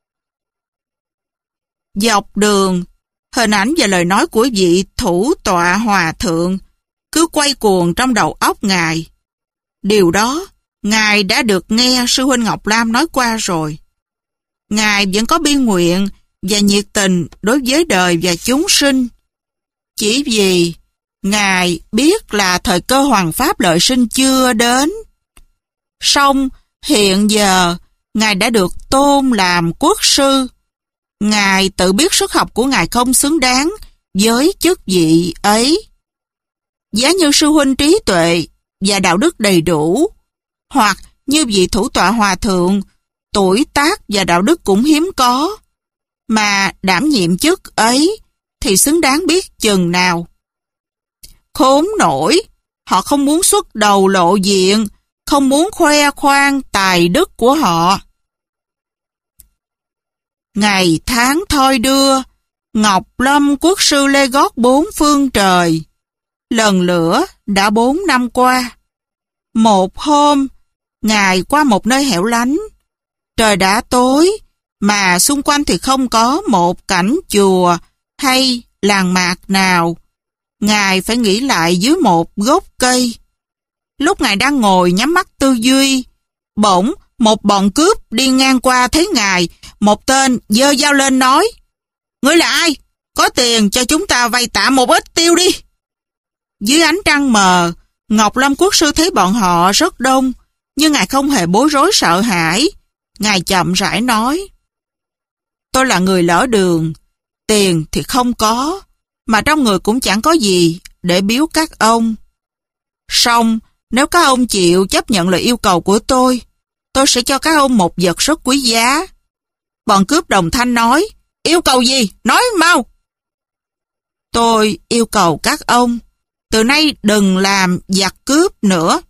Dọc đường, hình ảnh và lời nói của vị thủ tọa hòa thượng cứ quay cuồng trong đầu óc Ngài. Điều đó, Ngài đã được nghe sư huynh Ngọc Lam nói qua rồi. Ngài vẫn có bi nguyện và nhiệt tình đối với đời và chúng sinh. Chỉ vì Ngài biết là thời cơ hoàng pháp lợi sinh chưa đến. Song hiện giờ, Ngài đã được tôn làm quốc sư. Ngài tự biết sức học của Ngài không xứng đáng với chức vị ấy. Giá như sư huynh trí tuệ và đạo đức đầy đủ, hoặc như vị thủ tọa hòa thượng, tuổi tác và đạo đức cũng hiếm có, mà đảm nhiệm chức ấy thì xứng đáng biết chừng nào. Khốn nổi, họ không muốn xuất đầu lộ diện, không muốn khoe khoang tài đức của họ. Ngày tháng thoi đưa, Ngọc Lâm quốc sư lê gót bốn phương trời. Lần lữa đã bốn năm qua. Một hôm, Ngài qua một nơi hẻo lánh. Trời đã tối, mà xung quanh thì không có một cảnh chùa hay làng mạc nào. Ngài phải nghỉ lại dưới một gốc cây. Lúc Ngài đang ngồi nhắm mắt tư duy, bỗng một bọn cướp đi ngang qua thấy Ngài. Một tên giơ dao lên nói: "Ngươi là ai? Có tiền cho chúng ta vay tạm một ít tiêu đi." Dưới ánh trăng mờ, Ngọc Lâm quốc sư thấy bọn họ rất đông, nhưng Ngài không hề bối rối sợ hãi. Ngài chậm rãi nói: "Tôi là người lỡ đường, tiền thì không có, mà trong người cũng chẳng có gì để biếu các ông. Song nếu các ông chịu chấp nhận lời yêu cầu của tôi, tôi sẽ cho các ông một vật rất quý giá." Bọn cướp đồng thanh nói: "Yêu cầu gì? Nói mau." "Tôi yêu cầu các ông từ nay đừng làm giặc cướp nữa."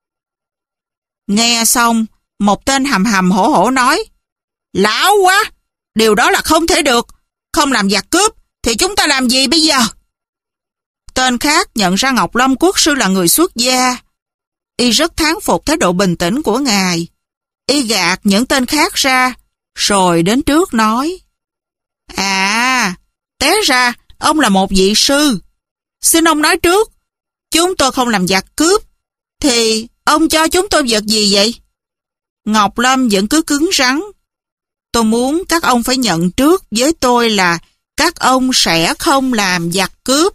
Nghe xong, một tên hầm hầm hổ hổ nói: "Lão quá, điều đó là không thể được. Không làm giặc cướp thì chúng ta làm gì bây giờ?" Tên khác nhận ra Ngọc Lâm quốc sư là người xuất gia. y rất thán phục thái độ bình tĩnh của ngài. Y gạt những tên khác ra, rồi đến trước nói: À, té ra ông là một vị sư. Xin ông nói trước, chúng tôi không làm giặc cướp, thì ông cho chúng tôi vật gì vậy? Ngọc Lâm vẫn cứ cứng rắn. Tôi muốn các ông phải nhận trước với tôi là các ông sẽ không làm giặc cướp.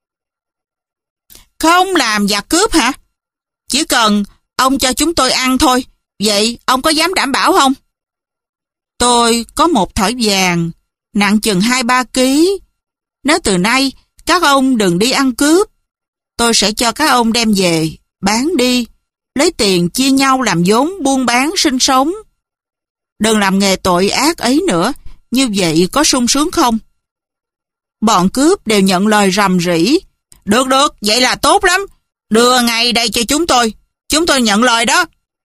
Không làm giặc cướp hả? Chỉ cần ông cho chúng tôi ăn thôi. Vậy ông có dám đảm bảo không? Tôi có một thỏi vàng nặng chừng hai ba ký. Nếu từ nay các ông đừng đi ăn cướp, tôi sẽ cho các ông đem về, bán đi, lấy tiền chia nhau làm vốn buôn bán sinh sống. Đừng làm nghề tội ác ấy nữa, như vậy có sung sướng không? Bọn cướp đều nhận lời rầm rĩ. Được được, vậy là tốt lắm. Đưa ngay đây cho chúng tôi, chúng tôi nhận lời đó.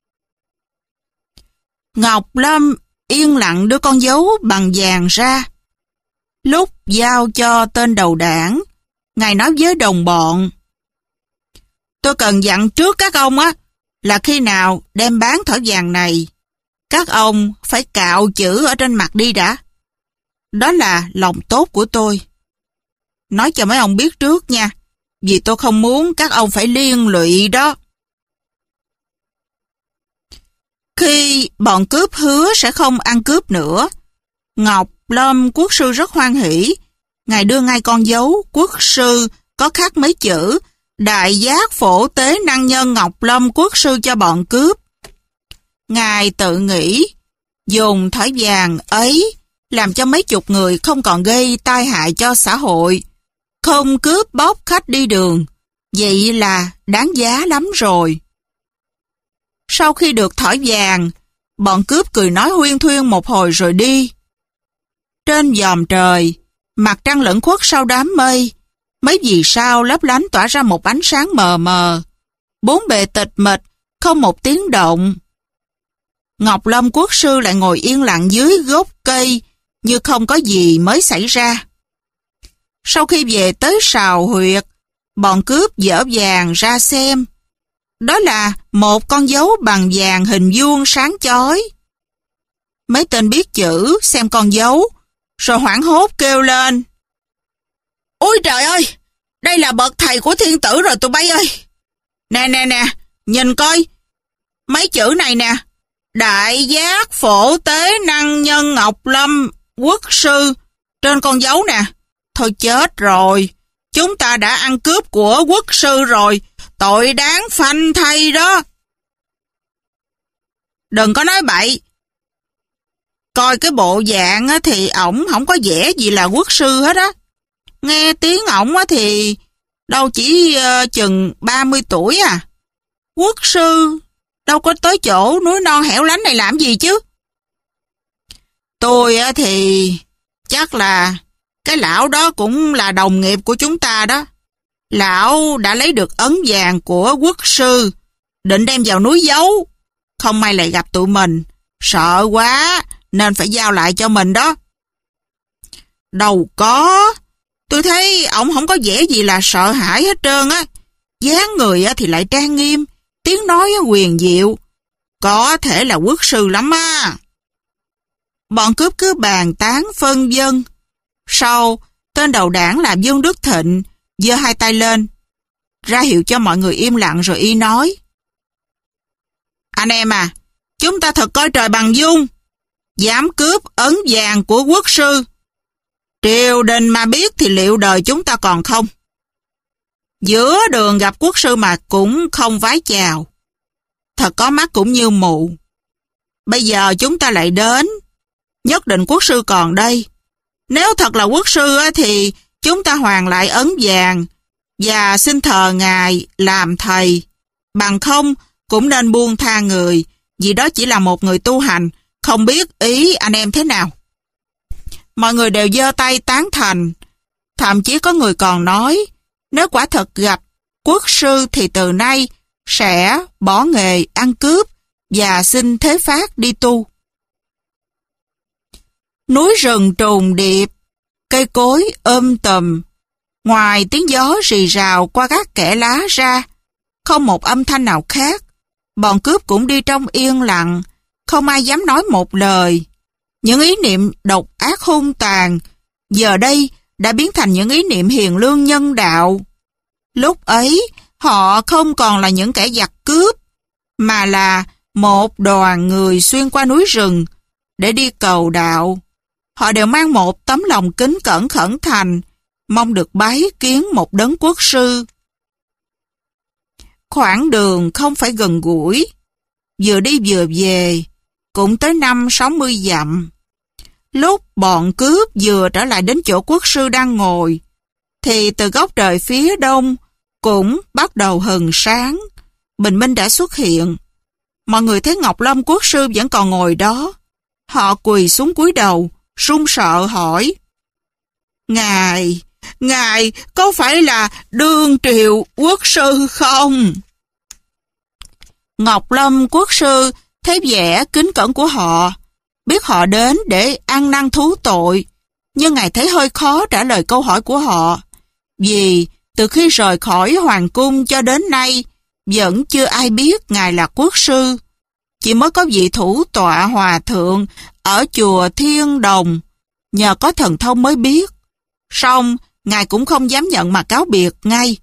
Ngọc Lâm yên lặng đưa con dấu bằng vàng ra. Lúc giao cho tên đầu đảng, ngài nói với đồng bọn: Tôi cần dặn trước các ông á, là khi nào đem bán thỏi vàng này, các ông phải cạo chữ ở trên mặt đi đã. Đó là lòng tốt của tôi. Nói cho mấy ông biết trước nha, vì tôi không muốn các ông phải liên lụy đó. Khi bọn cướp hứa sẽ không ăn cướp nữa, Ngọc Lâm quốc sư rất hoan hỉ. Ngài đưa ngay con dấu quốc sư có khắc mấy chữ Đại Giác Phổ Tế Năng Nhân Ngọc Lâm quốc sư cho bọn cướp. Ngài tự nghĩ dùng thỏi vàng ấy làm cho mấy chục người không còn gây tai hại cho xã hội, không cướp bóc khách đi đường. Vậy là đáng giá lắm rồi. Sau khi được thỏi vàng, bọn cướp cười nói huyên thuyên một hồi rồi đi. Trên vòm trời, mặt trăng lẫn khuất sau đám mây, mấy vì sao lấp lánh tỏa ra một ánh sáng mờ mờ. Bốn bề tịch mịch, không một tiếng động. Ngọc Lâm quốc sư lại ngồi yên lặng dưới gốc cây, như không có gì mới xảy ra. Sau khi về tới sào huyệt, bọn cướp dở vàng ra xem. Đó là một con dấu bằng vàng hình vuông sáng chói. Mấy tên biết chữ xem con dấu, rồi hoảng hốt kêu lên: Ôi trời ơi, đây là bậc thầy của thiên tử rồi tụi bay ơi. Nè nè nè, nhìn coi, mấy chữ này nè: Đại Giác Phổ Tế Năng Nhân Ngọc Lâm quốc sư trên con dấu nè. Thôi chết rồi, chúng ta đã ăn cướp của quốc sư rồi, tội đáng phanh thay đó. Đừng có nói bậy. Coi cái bộ dạng thì ổng không có vẻ gì là quốc sư hết á. Nghe tiếng ổng thì đâu chỉ uh, chừng ba mươi tuổi à. Quốc sư đâu có tới chỗ núi non hẻo lánh này làm gì chứ. Tôi thì chắc là cái lão đó cũng là đồng nghiệp của chúng ta đó. Lão đã lấy được ấn vàng của quốc sư, định đem vào núi giấu. Không may lại gặp tụi mình, sợ quá nên phải giao lại cho mình đó. Đâu có, tôi thấy ổng không có vẻ gì là sợ hãi hết trơn á. Dáng người thì lại trang nghiêm, tiếng nói quyền diệu, có thể là quốc sư lắm á. Bọn cướp cứ bàn tán phân vân. Sau, tên đầu đảng là Dương Đức Thịnh giơ hai tay lên, ra hiệu cho mọi người im lặng, rồi y nói: Anh em à, chúng ta thật coi trời bằng dung, dám cướp ấn vàng của quốc sư. Triều đình mà biết thì liệu đời chúng ta còn không. Giữa đường gặp quốc sư mà cũng không vái chào, thật có mắt cũng như mù. Bây giờ chúng ta lại đến, nhất định quốc sư còn đây. Nếu thật là quốc sư thì chúng ta hoàn lại ấn vàng và xin thờ ngài làm thầy. Bằng không cũng nên buông tha người, vì đó chỉ là một người tu hành, không biết ý anh em thế nào. Mọi người đều giơ tay tán thành. Thậm chí có người còn nói, nếu quả thật gặp quốc sư thì từ nay sẽ bỏ nghề ăn cướp và xin thế phát đi tu. Núi rừng trùng điệp, cây cối um tùm. Ngoài tiếng gió rì rào qua các kẽ lá ra, không một âm thanh nào khác. Bọn cướp cũng đi trong yên lặng, không ai dám nói một lời. Những ý niệm độc ác hung tàn, giờ đây đã biến thành những ý niệm hiền lương nhân đạo. Lúc ấy, họ không còn là những kẻ giặc cướp, mà là một đoàn người xuyên qua núi rừng để đi cầu đạo. Họ đều mang một tấm lòng kính cẩn khẩn thành, mong được bái kiến một đấng quốc sư. Khoảng đường không phải gần gũi, vừa đi vừa về, cũng tới năm sáu mươi dặm. Lúc bọn cướp vừa trở lại đến chỗ quốc sư đang ngồi, thì từ góc trời phía đông cũng bắt đầu hừng sáng, bình minh đã xuất hiện. Mọi người thấy Ngọc Lâm quốc sư vẫn còn ngồi đó. Họ quỳ xuống cúi đầu, run sợ hỏi: Ngài, Ngài có phải là đương triều quốc sư không? Ngọc Lâm quốc sư thấy vẻ kính cẩn của họ, biết họ đến để ăn năn thú tội, nhưng Ngài thấy hơi khó trả lời câu hỏi của họ, vì từ khi rời khỏi hoàng cung cho đến nay, vẫn chưa ai biết Ngài là quốc sư. Chỉ mới có vị thủ tọa hòa thượng ở chùa Thiên Đồng, nhờ có thần thông mới biết. Song Ngài cũng không dám nhận mà cáo biệt ngay.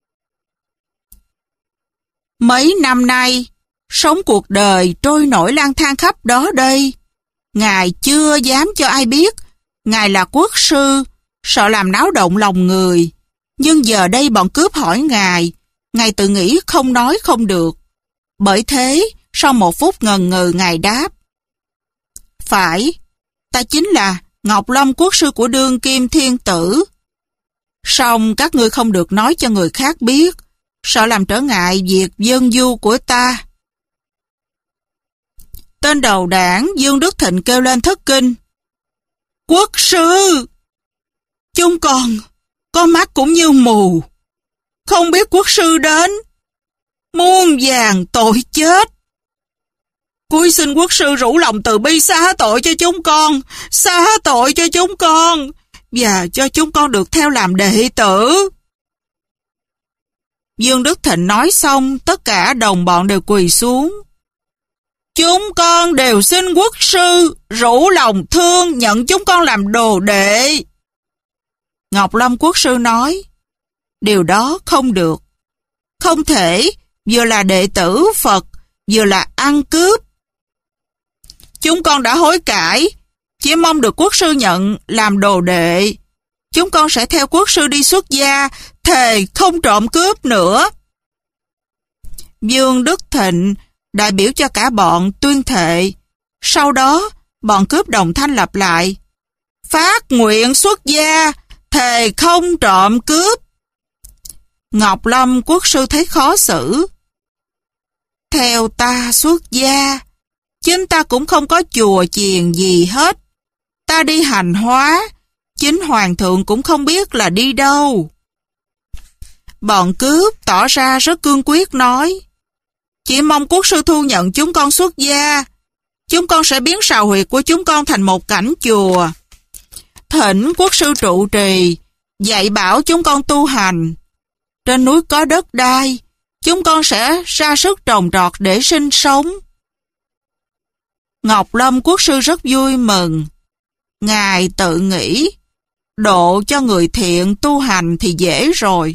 Mấy năm nay, sống cuộc đời trôi nổi lang thang khắp đó đây. Ngài chưa dám cho ai biết Ngài là quốc sư, sợ làm náo động lòng người. Nhưng giờ đây bọn cướp hỏi Ngài, Ngài tự nghĩ không nói không được. Bởi thế, sau một phút ngần ngừ, Ngài đáp: Phải, ta chính là Ngọc Lâm quốc sư của đương kim thiên tử. Song các ngươi không được nói cho người khác biết, sợ làm trở ngại việc dân du của ta. Tên đầu đảng Dương Đức Thịnh kêu lên thất kinh: Quốc sư! Chúng con, có mắt cũng như mù, không biết quốc sư đến, muôn vàn tội chết. Cúi xin quốc sư rủ lòng từ bi xá tội cho chúng con, xá tội cho chúng con, và cho chúng con được theo làm đệ tử. Dương Đức Thịnh nói xong, tất cả đồng bọn đều quỳ xuống. Chúng con đều xin quốc sư rủ lòng thương nhận chúng con làm đồ đệ. Ngọc Lâm quốc sư nói: Điều đó không được. Không thể vừa là đệ tử Phật, vừa là ăn cướp. Chúng con đã hối cải, chỉ mong được quốc sư nhận làm đồ đệ. Chúng con sẽ theo quốc sư đi xuất gia, thề không trộm cướp nữa. Dương Đức Thịnh đại biểu cho cả bọn tuyên thệ. Sau đó, bọn cướp đồng thanh lặp lại: Phát nguyện xuất gia, thề không trộm cướp. Ngọc Lâm quốc sư thấy khó xử. Theo ta xuất gia, chính ta cũng không có chùa chiền gì hết. Ta đi hành hóa, chính hoàng thượng cũng không biết là đi đâu. Bọn cướp tỏ ra rất cương quyết nói: Chỉ mong quốc sư thu nhận chúng con xuất gia. Chúng con sẽ biến sào huyệt của chúng con thành một cảnh chùa. Thỉnh quốc sư trụ trì, dạy bảo chúng con tu hành. Trên núi có đất đai, chúng con sẽ ra sức trồng trọt để sinh sống. Ngọc Lâm quốc sư rất vui mừng. Ngài tự nghĩ, độ cho người thiện tu hành thì dễ rồi.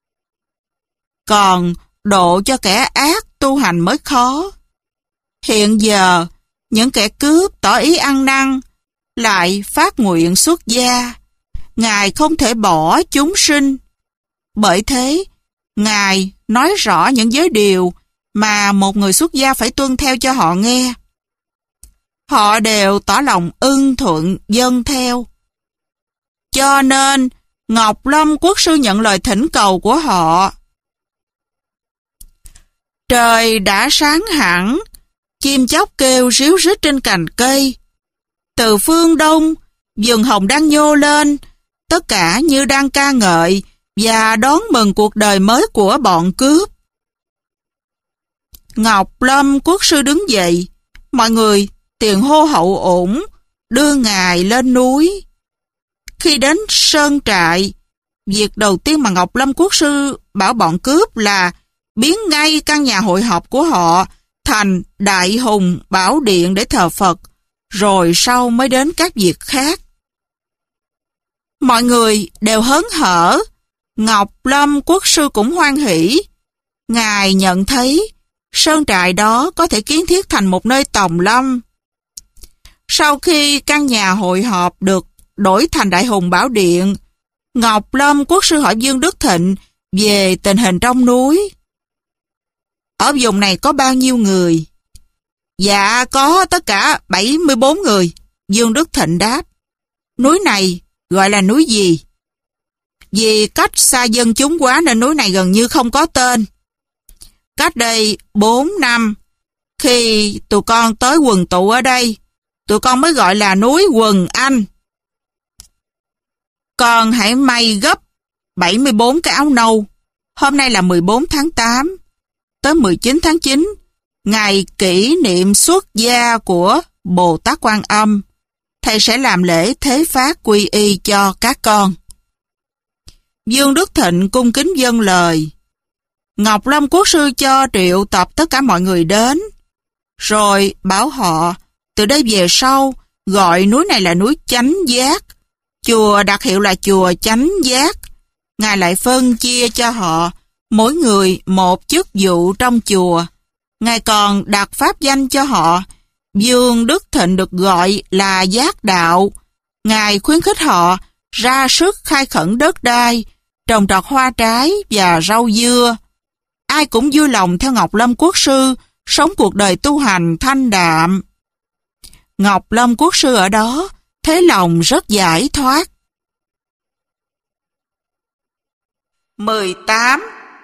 Còn độ cho kẻ ác tu hành mới khó. Hiện giờ, những kẻ cướp tỏ ý ăn năn, lại phát nguyện xuất gia. Ngài không thể bỏ chúng sinh. Bởi thế, Ngài nói rõ những giới điều mà một người xuất gia phải tuân theo cho họ nghe. Họ đều tỏ lòng ưng thuận dâng theo. Cho nên, Ngọc Lâm quốc sư nhận lời thỉnh cầu của họ. Trời đã sáng hẳn, chim chóc kêu ríu rít trên cành cây. Từ phương đông, vườn hồng đang nhô lên, tất cả như đang ca ngợi và đón mừng cuộc đời mới của bọn cướp. Ngọc Lâm quốc sư đứng dậy, mọi người tiền hô hậu ủng, đưa Ngài lên núi. Khi đến sơn trại, việc đầu tiên mà Ngọc Lâm quốc sư bảo bọn cướp là biến ngay căn nhà hội họp của họ thành Đại Hùng Bảo Điện để thờ Phật, rồi sau mới đến các việc khác. Mọi người đều hớn hở, Ngọc Lâm Quốc sư cũng hoan hỉ. Ngài nhận thấy sơn trại đó có thể kiến thiết thành một nơi tòng lâm. Sau khi căn nhà hội họp được đổi thành Đại Hùng Bảo Điện, Ngọc Lâm Quốc sư hỏi Dương Đức Thịnh về tình hình trong núi. Ở vùng này có bao nhiêu người? Dạ có tất cả bảy mươi bốn người, Dương Đức Thịnh đáp. Núi này gọi là núi gì? Vì cách xa dân chúng quá nên núi này gần như không có tên. Cách đây bốn năm, khi tụi con tới quần tụ ở đây, tụi con mới gọi là núi Quần Anh. Con hãy may gấp bảy mươi bốn cái áo nâu. Hôm nay là mười bốn tháng tám. Tới mười chín tháng chín, ngày kỷ niệm xuất gia của Bồ Tát Quan Âm, thầy sẽ làm lễ thế phát quy y cho các con. Dương Đức Thịnh cung kính vâng lời. Ngọc Lâm Quốc sư cho triệu tập tất cả mọi người đến, rồi bảo họ từ đây về sau gọi núi này là núi Chánh Giác, chùa đặt hiệu là chùa Chánh Giác. Ngài lại phân chia cho họ mỗi người một chức vụ trong chùa. Ngài còn đặt pháp danh cho họ. Dương Đức Thịnh được gọi là Giác Đạo. Ngài khuyến khích họ ra sức khai khẩn đất đai, trồng trọt hoa trái và rau dưa. Ai cũng vui lòng theo Ngọc Lâm Quốc sư, sống cuộc đời tu hành thanh đạm. Ngọc Lâm Quốc sư ở đó thấy lòng rất giải thoát. mười tám.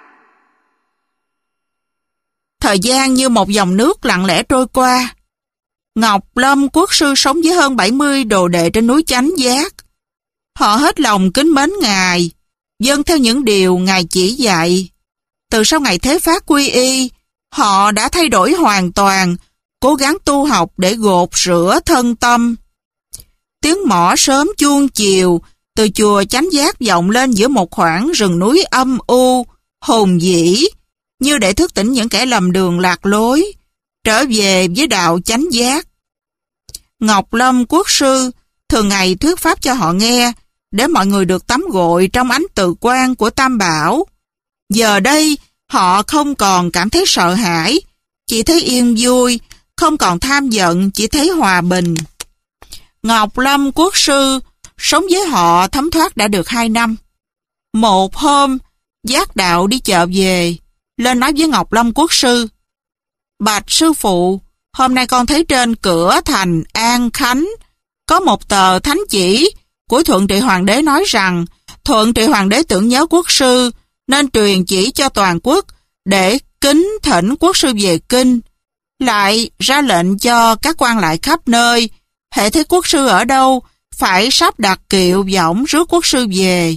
Thời gian như một dòng nước lặng lẽ trôi qua. Ngọc Lâm Quốc sư sống với hơn bảy mươi đồ đệ trên núi Chánh Giác. Họ hết lòng kính mến Ngài, vâng theo những điều Ngài chỉ dạy. Từ sau ngày thế phát quy y, họ đã thay đổi hoàn toàn, cố gắng tu học để gột rửa thân tâm. Tiếng mõ sớm chuông chiều từ chùa Chánh Giác vọng lên giữa một khoảng rừng núi âm u, hùng vĩ, như để thức tỉnh những kẻ lầm đường lạc lối, trở về với đạo Chánh Giác. Ngọc Lâm Quốc sư thường ngày thuyết pháp cho họ nghe, để mọi người được tắm gội trong ánh từ quang của Tam Bảo. Giờ đây, họ không còn cảm thấy sợ hãi, chỉ thấy yên vui, không còn tham giận, chỉ thấy hòa bình. Ngọc Lâm Quốc sư sống với họ thấm thoát đã được hai năm. Một hôm, Giác Đạo đi chợ về, lên nói với Ngọc Lâm Quốc sư: Bạch sư phụ, hôm nay con thấy trên cửa thành An Khánh có một tờ thánh chỉ của Thuận Trị Hoàng đế nói rằng Thuận Trị Hoàng đế tưởng nhớ quốc sư nên truyền chỉ cho toàn quốc để kính thỉnh quốc sư về kinh, lại ra lệnh cho các quan lại khắp nơi, hễ thấy quốc sư ở đâu phải sắp đặt kiệu võng rước quốc sư về.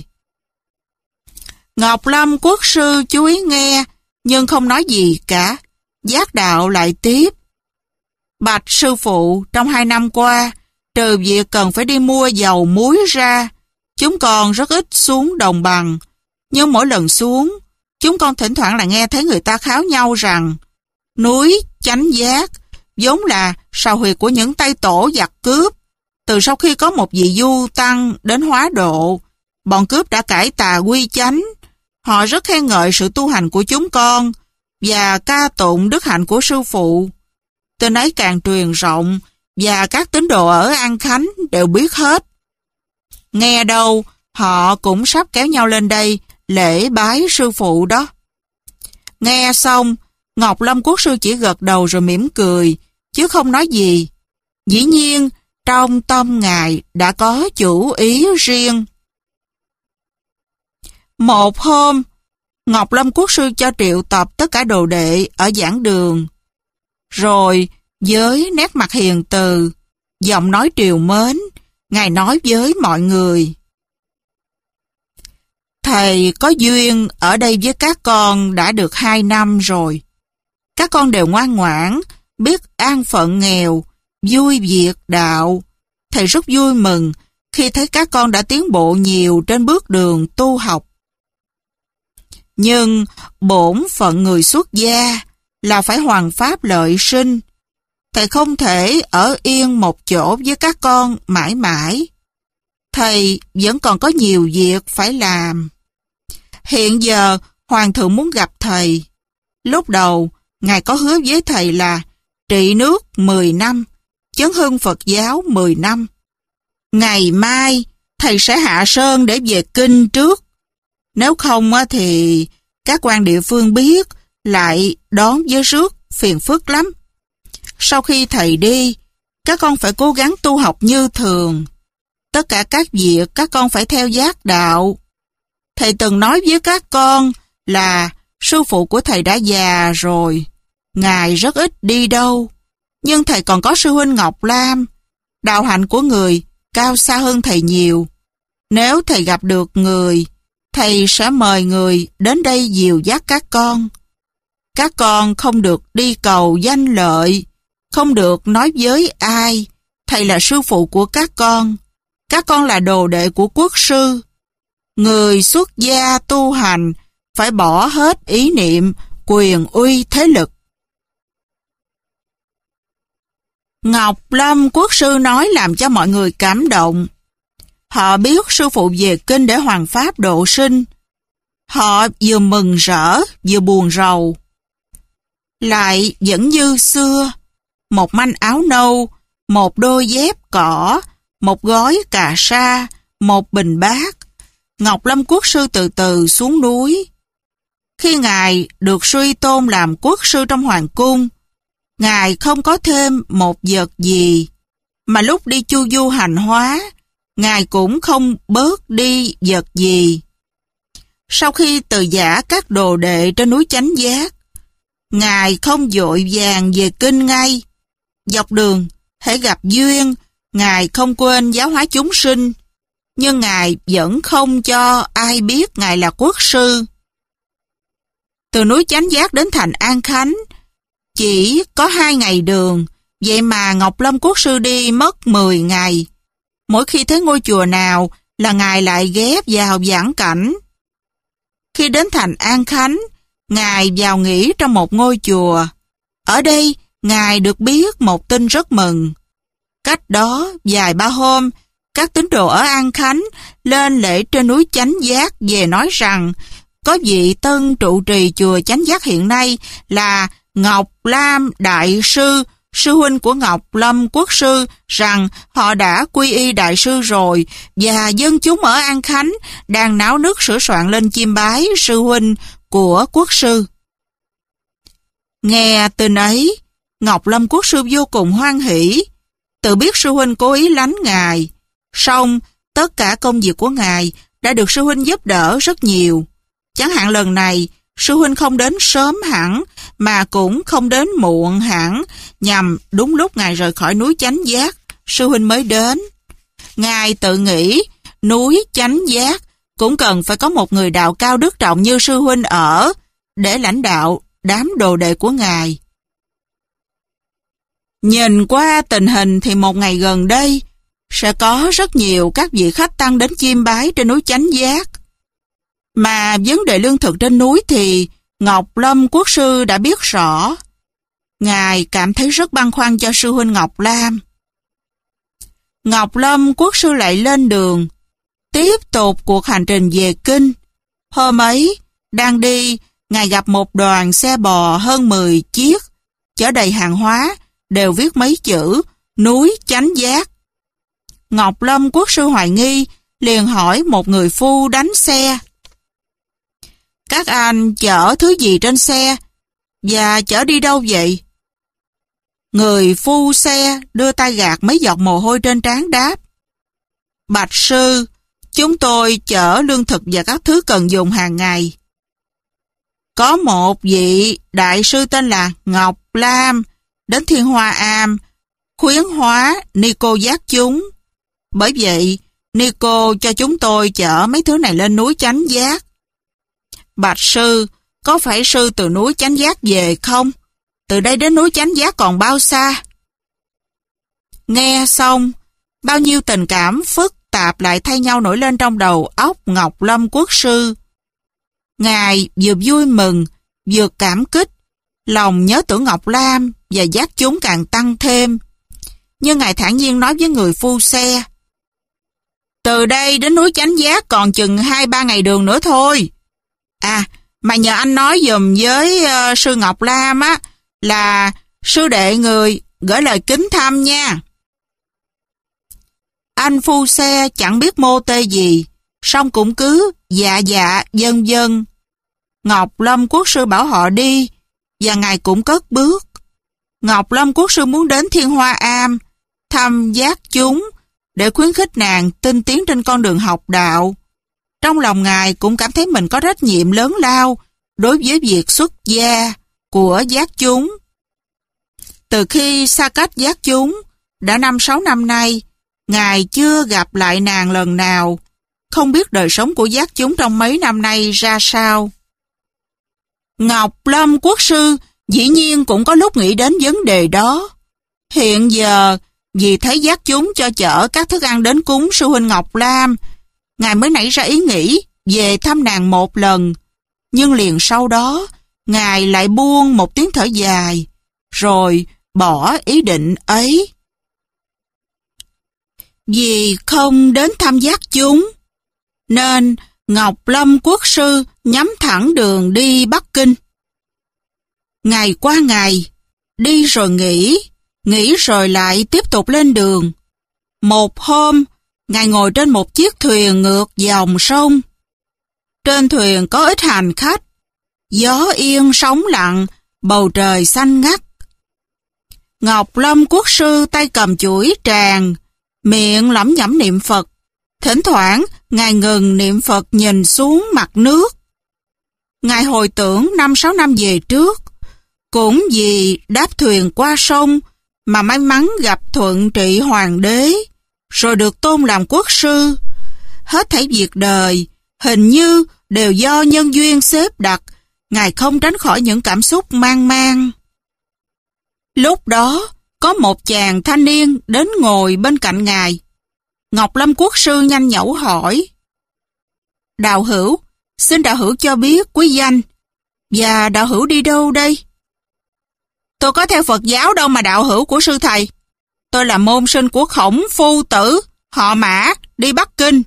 Ngọc Lâm Quốc sư chú ý nghe nhưng không nói gì cả. Giác Đạo lại tiếp: Bạch sư phụ, trong hai năm qua, trừ việc cần phải đi mua dầu muối ra, chúng con rất ít xuống đồng bằng. Nhưng mỗi lần xuống, chúng con thỉnh thoảng lại nghe thấy người ta kháo nhau rằng núi Chánh Giác vốn là sào huyệt của những Tây Tổ giặc cướp. Từ sau khi có một vị du tăng đến hóa độ, bọn cướp đã cải tà quy chánh. Họ rất khen ngợi sự tu hành của chúng con và ca tụng đức hạnh của sư phụ. Tin ấy càng truyền rộng và các tín đồ ở An Khánh đều biết hết. Nghe đâu, họ cũng sắp kéo nhau lên đây lễ bái sư phụ đó. Nghe xong, Ngọc Lâm Quốc sư chỉ gật đầu rồi mỉm cười, chứ không nói gì. Dĩ nhiên, trong tâm Ngài đã có chủ ý riêng. Một hôm, Ngọc Lâm Quốc sư cho triệu tập tất cả đồ đệ ở giảng đường. Rồi, với nét mặt hiền từ, giọng nói trìu mến, Ngài nói với mọi người: Thầy có duyên ở đây với các con đã được hai năm rồi. Các con đều ngoan ngoãn, biết an phận nghèo, vui việc đạo. Thầy rất vui mừng khi thấy các con đã tiến bộ nhiều trên bước đường tu học. Nhưng bổn phận người xuất gia là phải hoằng pháp lợi sinh. Thầy không thể ở yên một chỗ với các con mãi mãi. Thầy vẫn còn có nhiều việc phải làm. Hiện giờ, Hoàng thượng muốn gặp thầy. Lúc đầu, Ngài có hứa với thầy là trị nước mười năm, chấn hưng Phật giáo mười năm. Ngày mai, thầy sẽ hạ sơn để về kinh trước. Nếu không thì các quan địa phương biết lại đón với rước phiền phức lắm. Sau khi thầy đi, các con phải cố gắng tu học như thường. Tất cả các việc các con phải theo giác đạo. Thầy từng nói với các con là sư phụ của thầy đã già rồi. Ngài rất ít đi đâu. Nhưng thầy còn có sư huynh Ngọc Lam. Đạo hạnh của người cao xa hơn thầy nhiều. Nếu thầy gặp được người, thầy sẽ mời người đến đây dìu dắt các con. Các con không được đi cầu danh lợi, không được nói với ai, thầy là sư phụ của các con. Các con là đồ đệ của quốc sư. Người xuất gia tu hành phải bỏ hết ý niệm, quyền uy thế lực. Ngọc Lâm quốc sư nói làm cho mọi người cảm động. Họ biết sư phụ về kinh để hoằng pháp độ sinh. Họ vừa mừng rỡ, vừa buồn rầu. Lại vẫn như xưa, một manh áo nâu, một đôi dép cỏ, một gói cà sa, một bình bát. Ngọc Lâm quốc sư từ từ xuống núi. Khi Ngài được suy tôn làm quốc sư trong hoàng cung, Ngài không có thêm một vật gì, mà lúc đi chu du hành hóa, Ngài cũng không bớt đi vật gì. Sau khi từ giả các đồ đệ trên núi Chánh Giác, Ngài không vội vàng về kinh ngay. Dọc đường, hễ gặp duyên, Ngài không quên giáo hóa chúng sinh, nhưng Ngài vẫn không cho ai biết Ngài là quốc sư. Từ núi Chánh Giác đến thành An Khánh, chỉ có hai ngày đường, vậy mà Ngọc Lâm quốc sư đi mất mười ngày. Mỗi khi thấy ngôi chùa nào là Ngài lại ghé vào giảng cảnh. Khi đến thành An Khánh, Ngài vào nghỉ trong một ngôi chùa. Ở đây, Ngài được biết một tin rất mừng. Cách đó, vài ba hôm, các tín đồ ở An Khánh lên lễ trên núi Chánh Giác về nói rằng có vị tân trụ trì chùa Chánh Giác hiện nay là Ngọc Lam Đại Sư, sư huynh của Ngọc Lâm quốc sư, rằng họ đã quy y đại sư rồi, và dân chúng ở An Khánh đang náo nức sửa soạn lên chiêm bái sư huynh của quốc sư. Nghe tin ấy, Ngọc Lâm quốc sư vô cùng hoan hỷ, tự biết sư huynh cố ý lánh Ngài. Song tất cả công việc của Ngài đã được sư huynh giúp đỡ rất nhiều. Chẳng hạn lần này, sư huynh không đến sớm hẳn, mà cũng không đến muộn hẳn, nhằm đúng lúc Ngài rời khỏi núi Chánh Giác, sư huynh mới đến. Ngài tự nghĩ, núi Chánh Giác cũng cần phải có một người đạo cao đức trọng như sư huynh ở, để lãnh đạo đám đồ đệ của Ngài. Nhìn qua tình hình thì một ngày gần đây, sẽ có rất nhiều các vị khách tăng đến chiêm bái trên núi Chánh Giác. Mà vấn đề lương thực trên núi thì Ngọc Lâm quốc sư đã biết rõ. Ngài cảm thấy rất băn khoăn cho sư huynh Ngọc Lam. Ngọc Lâm quốc sư lại lên đường, tiếp tục cuộc hành trình về kinh. Hôm ấy, đang đi, Ngài gặp một đoàn xe bò hơn mười chiếc, chở đầy hàng hóa, đều viết mấy chữ núi Chánh Giác. Ngọc Lâm quốc sư hoài nghi, liền hỏi một người phu đánh xe: các anh chở thứ gì trên xe, và chở đi đâu vậy? Người phu xe đưa tay gạt mấy giọt mồ hôi trên trán đáp: bạch sư, chúng tôi chở lương thực và các thứ cần dùng hàng ngày. Có một vị đại sư tên là Ngọc Lam đến Thiên Hoa Am khuyến hóa ni cô giác chúng. Bởi vậy, ni cô cho chúng tôi chở mấy thứ này lên núi Chánh Giác. Bạch sư, có phải sư từ núi Chánh Giác về không? Từ đây đến núi Chánh Giác còn bao xa? Nghe xong, bao nhiêu tình cảm phức tạp lại thay nhau nổi lên trong đầu óc Ngọc Lâm quốc sư. Ngài vừa vui mừng, vừa cảm kích, lòng nhớ tưởng Ngọc Lam và giác chúng càng tăng thêm. Nhưng Ngài thản nhiên nói với người phu xe: từ đây đến núi Chánh Giác còn chừng hai ba ngày đường nữa thôi. À, mà nhờ anh nói giùm với uh, sư Ngọc Lam á, là sư đệ người gửi lời kính thăm nha. Anh phu xe chẳng biết mô tê gì, song cũng cứ dạ dạ vân vân. Ngọc Lâm Quốc sư bảo họ đi, và Ngài cũng cất bước. Ngọc Lâm Quốc sư muốn đến Thiên Hoa Am, thăm giác chúng, để khuyến khích nàng tinh tiến trên con đường học đạo. Trong lòng Ngài cũng cảm thấy mình có trách nhiệm lớn lao đối với việc xuất gia của giác chúng. Từ khi xa cách giác chúng, đã năm sáu năm nay, Ngài chưa gặp lại nàng lần nào, không biết đời sống của giác chúng trong mấy năm nay ra sao. Ngọc Lâm Quốc sư dĩ nhiên cũng có lúc nghĩ đến vấn đề đó. Hiện giờ, vì thấy giác chúng cho chở các thức ăn đến cúng sư huynh Ngọc Lam, Ngài mới nảy ra ý nghĩ về thăm nàng một lần. Nhưng liền sau đó, Ngài lại buông một tiếng thở dài, rồi bỏ ý định ấy. Vì không đến thăm giác chúng, nên Ngọc Lâm Quốc sư nhắm thẳng đường đi Bắc Kinh. Ngày qua ngày, đi rồi nghỉ, nghỉ rồi lại tiếp tục lên đường. Một hôm, Ngài ngồi trên một chiếc thuyền ngược dòng sông. Trên thuyền có ít hành khách, gió yên sóng lặng, bầu trời xanh ngắt. Ngọc Lâm Quốc sư tay cầm chuỗi tràng, miệng lẩm nhẩm niệm Phật. Thỉnh thoảng, Ngài ngừng niệm Phật nhìn xuống mặt nước. Ngài hồi tưởng năm sáu năm về trước, cũng vì đáp thuyền qua sông mà may mắn gặp Thuận Trị Hoàng đế, rồi được tôn làm quốc sư. Hết thảy việc đời, hình như đều do nhân duyên xếp đặt, Ngài không tránh khỏi những cảm xúc mang mang. Lúc đó, có một chàng thanh niên đến ngồi bên cạnh Ngài. Ngọc Lâm Quốc sư nhanh nhẩu hỏi: đạo hữu, xin đạo hữu cho biết quý danh, và đạo hữu đi đâu đây? Tôi có theo Phật giáo đâu mà đạo hữu của sư thầy. Tôi là môn sinh của Khổng phu tử, họ Mã, đi Bắc Kinh.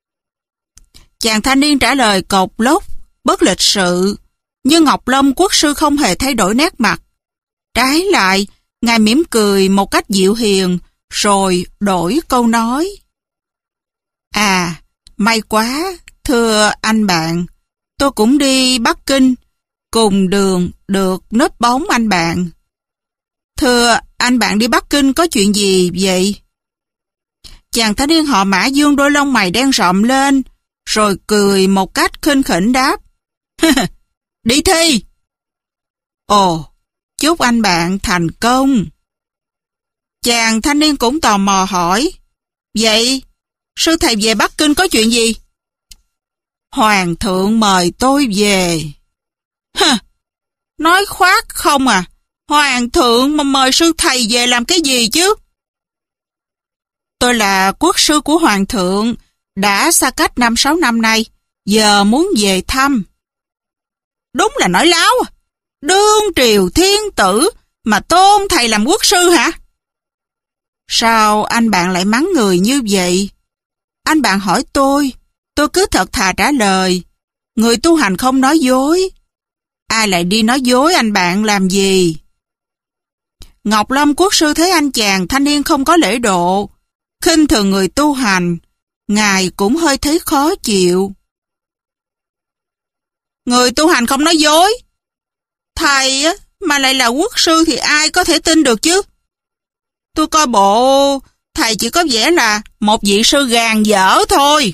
Chàng thanh niên trả lời cộc lốc, bất lịch sự, nhưng Ngọc Lâm Quốc sư không hề thay đổi nét mặt. Trái lại, Ngài mỉm cười một cách dịu hiền, rồi đổi câu nói: à, may quá, thưa anh bạn, tôi cũng đi Bắc Kinh, cùng đường được nấp bóng anh bạn. Thưa anh bạn, đi Bắc Kinh có chuyện gì vậy? Chàng thanh niên họ Mã dương đôi lông mày đen rậm lên, rồi cười một cách khinh khỉnh đáp: đi thi. Ồ, chúc anh bạn thành công. Chàng thanh niên cũng tò mò hỏi: vậy, sư thầy về Bắc Kinh có chuyện gì? Hoàng thượng mời tôi về. Hả, nói khoác không à? Hoàng thượng mà mời sư thầy về làm cái gì chứ? Tôi là quốc sư của Hoàng thượng, đã xa cách năm sáu năm nay, giờ muốn về thăm. Đúng là nói láo à. Đương triều thiên tử mà tôn thầy làm quốc sư hả? Sao anh bạn lại mắng người như vậy? Anh bạn hỏi tôi, tôi cứ thật thà trả lời. Người tu hành không nói dối. Ai lại đi nói dối anh bạn làm gì? Ngọc Lâm quốc sư thấy anh chàng thanh niên không có lễ độ, khinh thường người tu hành, Ngài cũng hơi thấy khó chịu. Người tu hành không nói dối? Thầy á, mà lại là quốc sư thì ai có thể tin được chứ? Tôi coi bộ thầy chỉ có vẻ là một vị sư gàn dở thôi.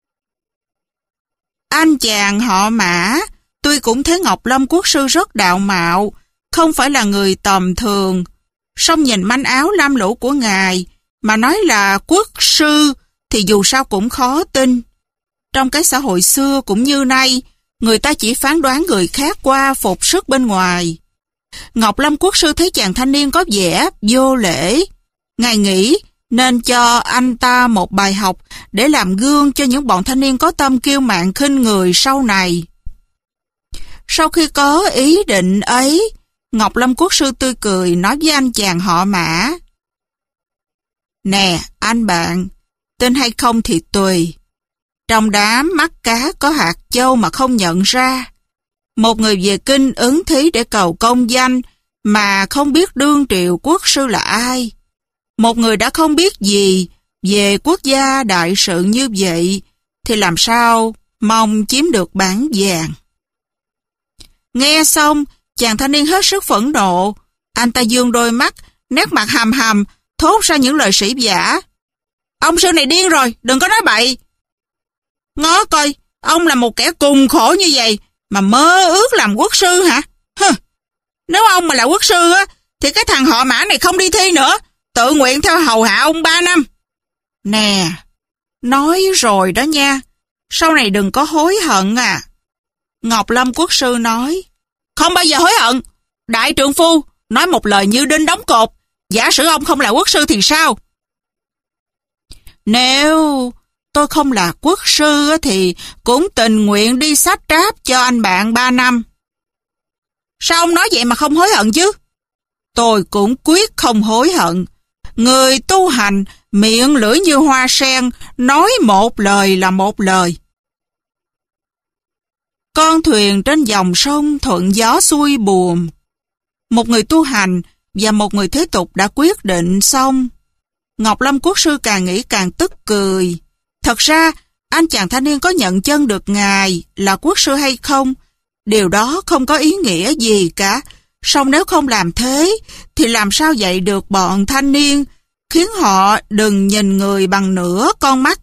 Anh chàng họ Mã, tuy cũng thấy Ngọc Lâm quốc sư rất đạo mạo, không phải là người tầm thường, song nhìn manh áo lam lũ của Ngài, mà nói là quốc sư thì dù sao cũng khó tin. Trong cái xã hội xưa cũng như nay, người ta chỉ phán đoán người khác qua phục sức bên ngoài. Ngọc Lâm quốc sư thấy chàng thanh niên có vẻ vô lễ. Ngài nghĩ nên cho anh ta một bài học để làm gương cho những bọn thanh niên có tâm kiêu mạn khinh người sau này. Sau khi có ý định ấy, Ngọc Lâm Quốc sư tươi cười nói với anh chàng họ Mã. Nè, anh bạn, tin hay không thì tùy. Trong đám mắt cá có hạt châu mà không nhận ra. Một người về kinh ứng thí để cầu công danh mà không biết đương triệu quốc sư là ai. Một người đã không biết gì về quốc gia đại sự như vậy thì làm sao mong chiếm được bản vàng. Nghe xong, chàng thanh niên hết sức phẫn nộ. Anh ta dương đôi mắt, nét mặt hầm hầm, thốt ra những lời sỉ vả. Ông sư này điên rồi, đừng có nói bậy. Ngó coi, ông là một kẻ cùng khổ như vậy mà mơ ước làm quốc sư hả? Hừ. Nếu ông mà là quốc sư á, thì cái thằng họ Mã này không đi thi nữa, tự nguyện theo hầu hạ ông ba năm. Nè, nói rồi đó nha, sau này đừng có hối hận à. Ngọc Lâm Quốc sư nói, không bao giờ hối hận. Đại trượng phu nói một lời như đinh đóng cột. Giả sử ông không là quốc sư thì sao? Nếu tôi không là quốc sư thì cũng tình nguyện đi sách tráp cho anh bạn ba năm. Sao ông nói vậy mà không hối hận chứ? Tôi cũng quyết không hối hận. Người tu hành miệng lưỡi như hoa sen, nói một lời là một lời. Con thuyền trên dòng sông thuận gió xuôi buồm. Một người tu hành và một người thế tục đã quyết định xong. Ngọc Lâm Quốc sư càng nghĩ càng tức cười. Thật ra, anh chàng thanh niên có nhận chân được ngài là quốc sư hay không, điều đó không có ý nghĩa gì cả. Song nếu không làm thế, thì làm sao dạy được bọn thanh niên, khiến họ đừng nhìn người bằng nửa con mắt.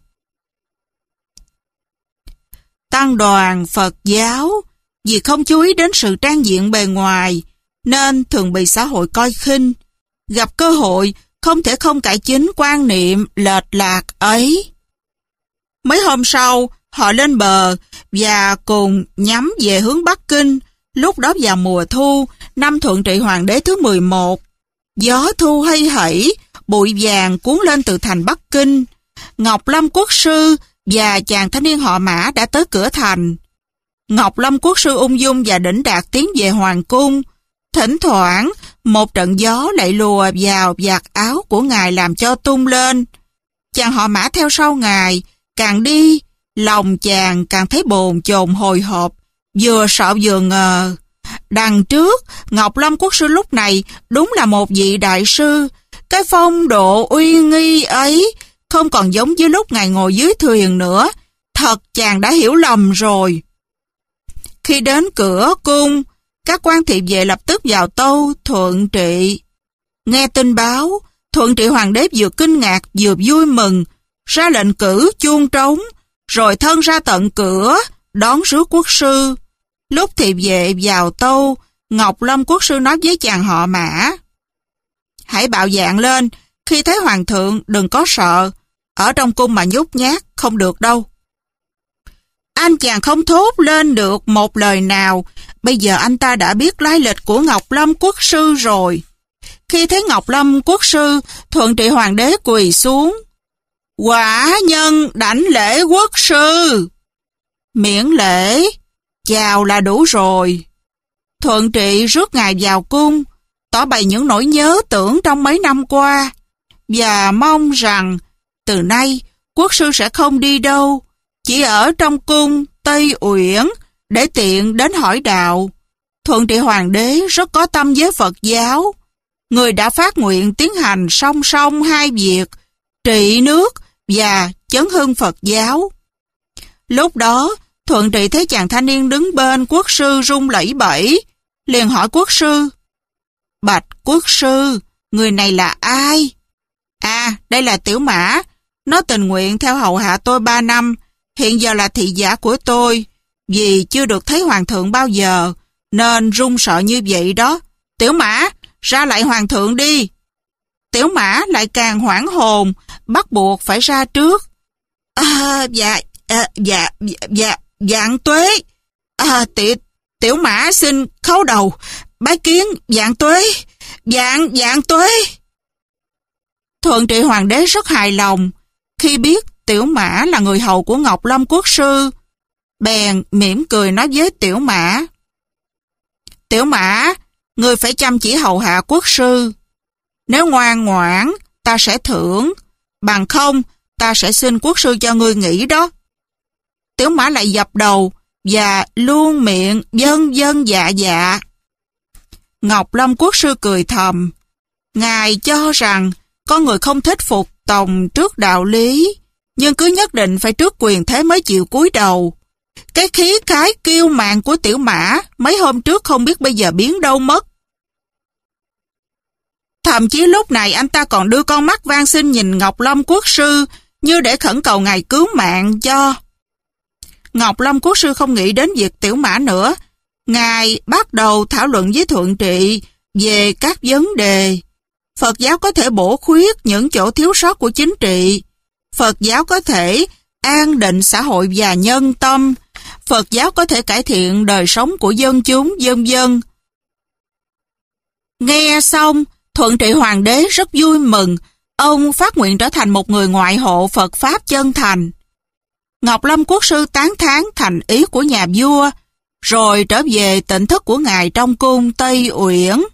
Tăng đoàn Phật giáo, vì không chú ý đến sự trang diện bề ngoài, nên thường bị xã hội coi khinh. Gặp cơ hội, không thể không cải chính quan niệm lệch lạc ấy. Mấy hôm sau, họ lên bờ và cùng nhắm về hướng Bắc Kinh. Lúc đó vào mùa thu, năm Thuận Trị Hoàng đế thứ mười một. Gió thu hay hẩy, bụi vàng cuốn lên từ thành Bắc Kinh. Ngọc Lâm Quốc sư và chàng thanh niên họ Mã đã tới cửa thành. Ngọc Lâm Quốc sư ung dung và đỉnh đạt tiến về hoàng cung. Thỉnh thoảng, một trận gió lại lùa vào vạt áo của ngài làm cho tung lên. Chàng họ Mã theo sau ngài, càng đi, lòng chàng càng thấy bồn chồn hồi hộp, vừa sợ vừa ngờ. Đằng trước, Ngọc Lâm Quốc sư lúc này đúng là một vị đại sư. Cái phong độ uy nghi ấy không còn giống như lúc ngài ngồi dưới thuyền nữa. Thật chàng đã hiểu lầm rồi. Khi đến cửa cung, các quan thị vệ lập tức vào tâu Thuận Trị. Nghe tin báo, Thuận Trị Hoàng đế vừa kinh ngạc vừa vui mừng, ra lệnh cử chuông trống, rồi thân ra tận cửa, đón rước quốc sư. Lúc thị vệ vào tâu, Ngọc Lâm Quốc sư nói với chàng họ Mã. Hãy bạo dạn lên, khi thấy hoàng thượng đừng có sợ, ở trong cung mà nhút nhát không được đâu. Anh chàng không thốt lên được một lời nào, bây giờ anh ta đã biết lai lịch của Ngọc Lâm Quốc sư rồi. Khi thấy Ngọc Lâm Quốc sư, Thuận Trị Hoàng đế quỳ xuống. Quả nhân đảnh lễ quốc sư. Miễn lễ, chào là đủ rồi. Thuận Trị rước ngài vào cung, tỏ bày những nỗi nhớ tưởng trong mấy năm qua, và mong rằng từ nay quốc sư sẽ không đi đâu, chỉ ở trong cung Tây Uyển để tiện đến hỏi đạo. Thuận Trị Hoàng đế rất có tâm với Phật giáo. Người đã phát nguyện tiến hành song song hai việc, trị nước và chấn hưng Phật giáo. Lúc đó, Thuận Trị thấy chàng thanh niên đứng bên quốc sư run lẩy bẩy, liền hỏi quốc sư. Bạch quốc sư, người này là ai? À, đây là Tiểu Mã. Nó tình nguyện theo hầu hạ tôi ba năm, hiện giờ là thị giả của tôi. Vì chưa được thấy hoàng thượng bao giờ, nên run sợ như vậy đó. Tiểu Mã, ra lại hoàng thượng đi. Tiểu Mã lại càng hoảng hồn, bắt buộc phải ra trước. À, dạ, à, dạ, dạ, dạ, dạng tuế. À, tiểu, tiểu Mã xin khấu đầu, bái kiến dạng tuế, dạng, dạng tuế. Thuận Trị Hoàng đế rất hài lòng khi biết Tiểu Mã là người hầu của Ngọc Lâm Quốc sư. Bèn mỉm cười nói với Tiểu Mã. Tiểu Mã, ngươi phải chăm chỉ hầu hạ quốc sư. Nếu ngoan ngoãn, ta sẽ thưởng, bằng không, ta sẽ xin quốc sư cho ngươi nghỉ đó. Tiểu Mã lại dập đầu và luôn miệng vâng vâng dạ dạ. Ngọc Lâm quốc sư cười thầm. Ngài cho rằng có người không thích phục tòng trước đạo lý, nhưng cứ nhất định phải trước quyền thế mới chịu cúi đầu. Cái khí khái kiêu mạn của Tiểu Mã mấy hôm trước không biết bây giờ biến đâu mất. Thậm chí lúc này anh ta còn đưa con mắt van xin nhìn Ngọc Lâm quốc sư như để khẩn cầu ngài cứu mạng cho. Ngọc Lâm quốc sư không nghĩ đến việc Tiểu Mã nữa. Ngài bắt đầu thảo luận với Thuận Trị về các vấn đề. Phật giáo có thể bổ khuyết những chỗ thiếu sót của chính trị. Phật giáo có thể an định xã hội và nhân tâm. Phật giáo có thể cải thiện đời sống của dân chúng, vân vân. Nghe xong, Thuận Trị Hoàng đế rất vui mừng. Ông phát nguyện trở thành một người ngoại hộ Phật Pháp chân thành. Ngọc Lâm quốc sư tán thán thành ý của nhà vua, rồi trở về tỉnh thức của ngài trong cung Tây Uyển.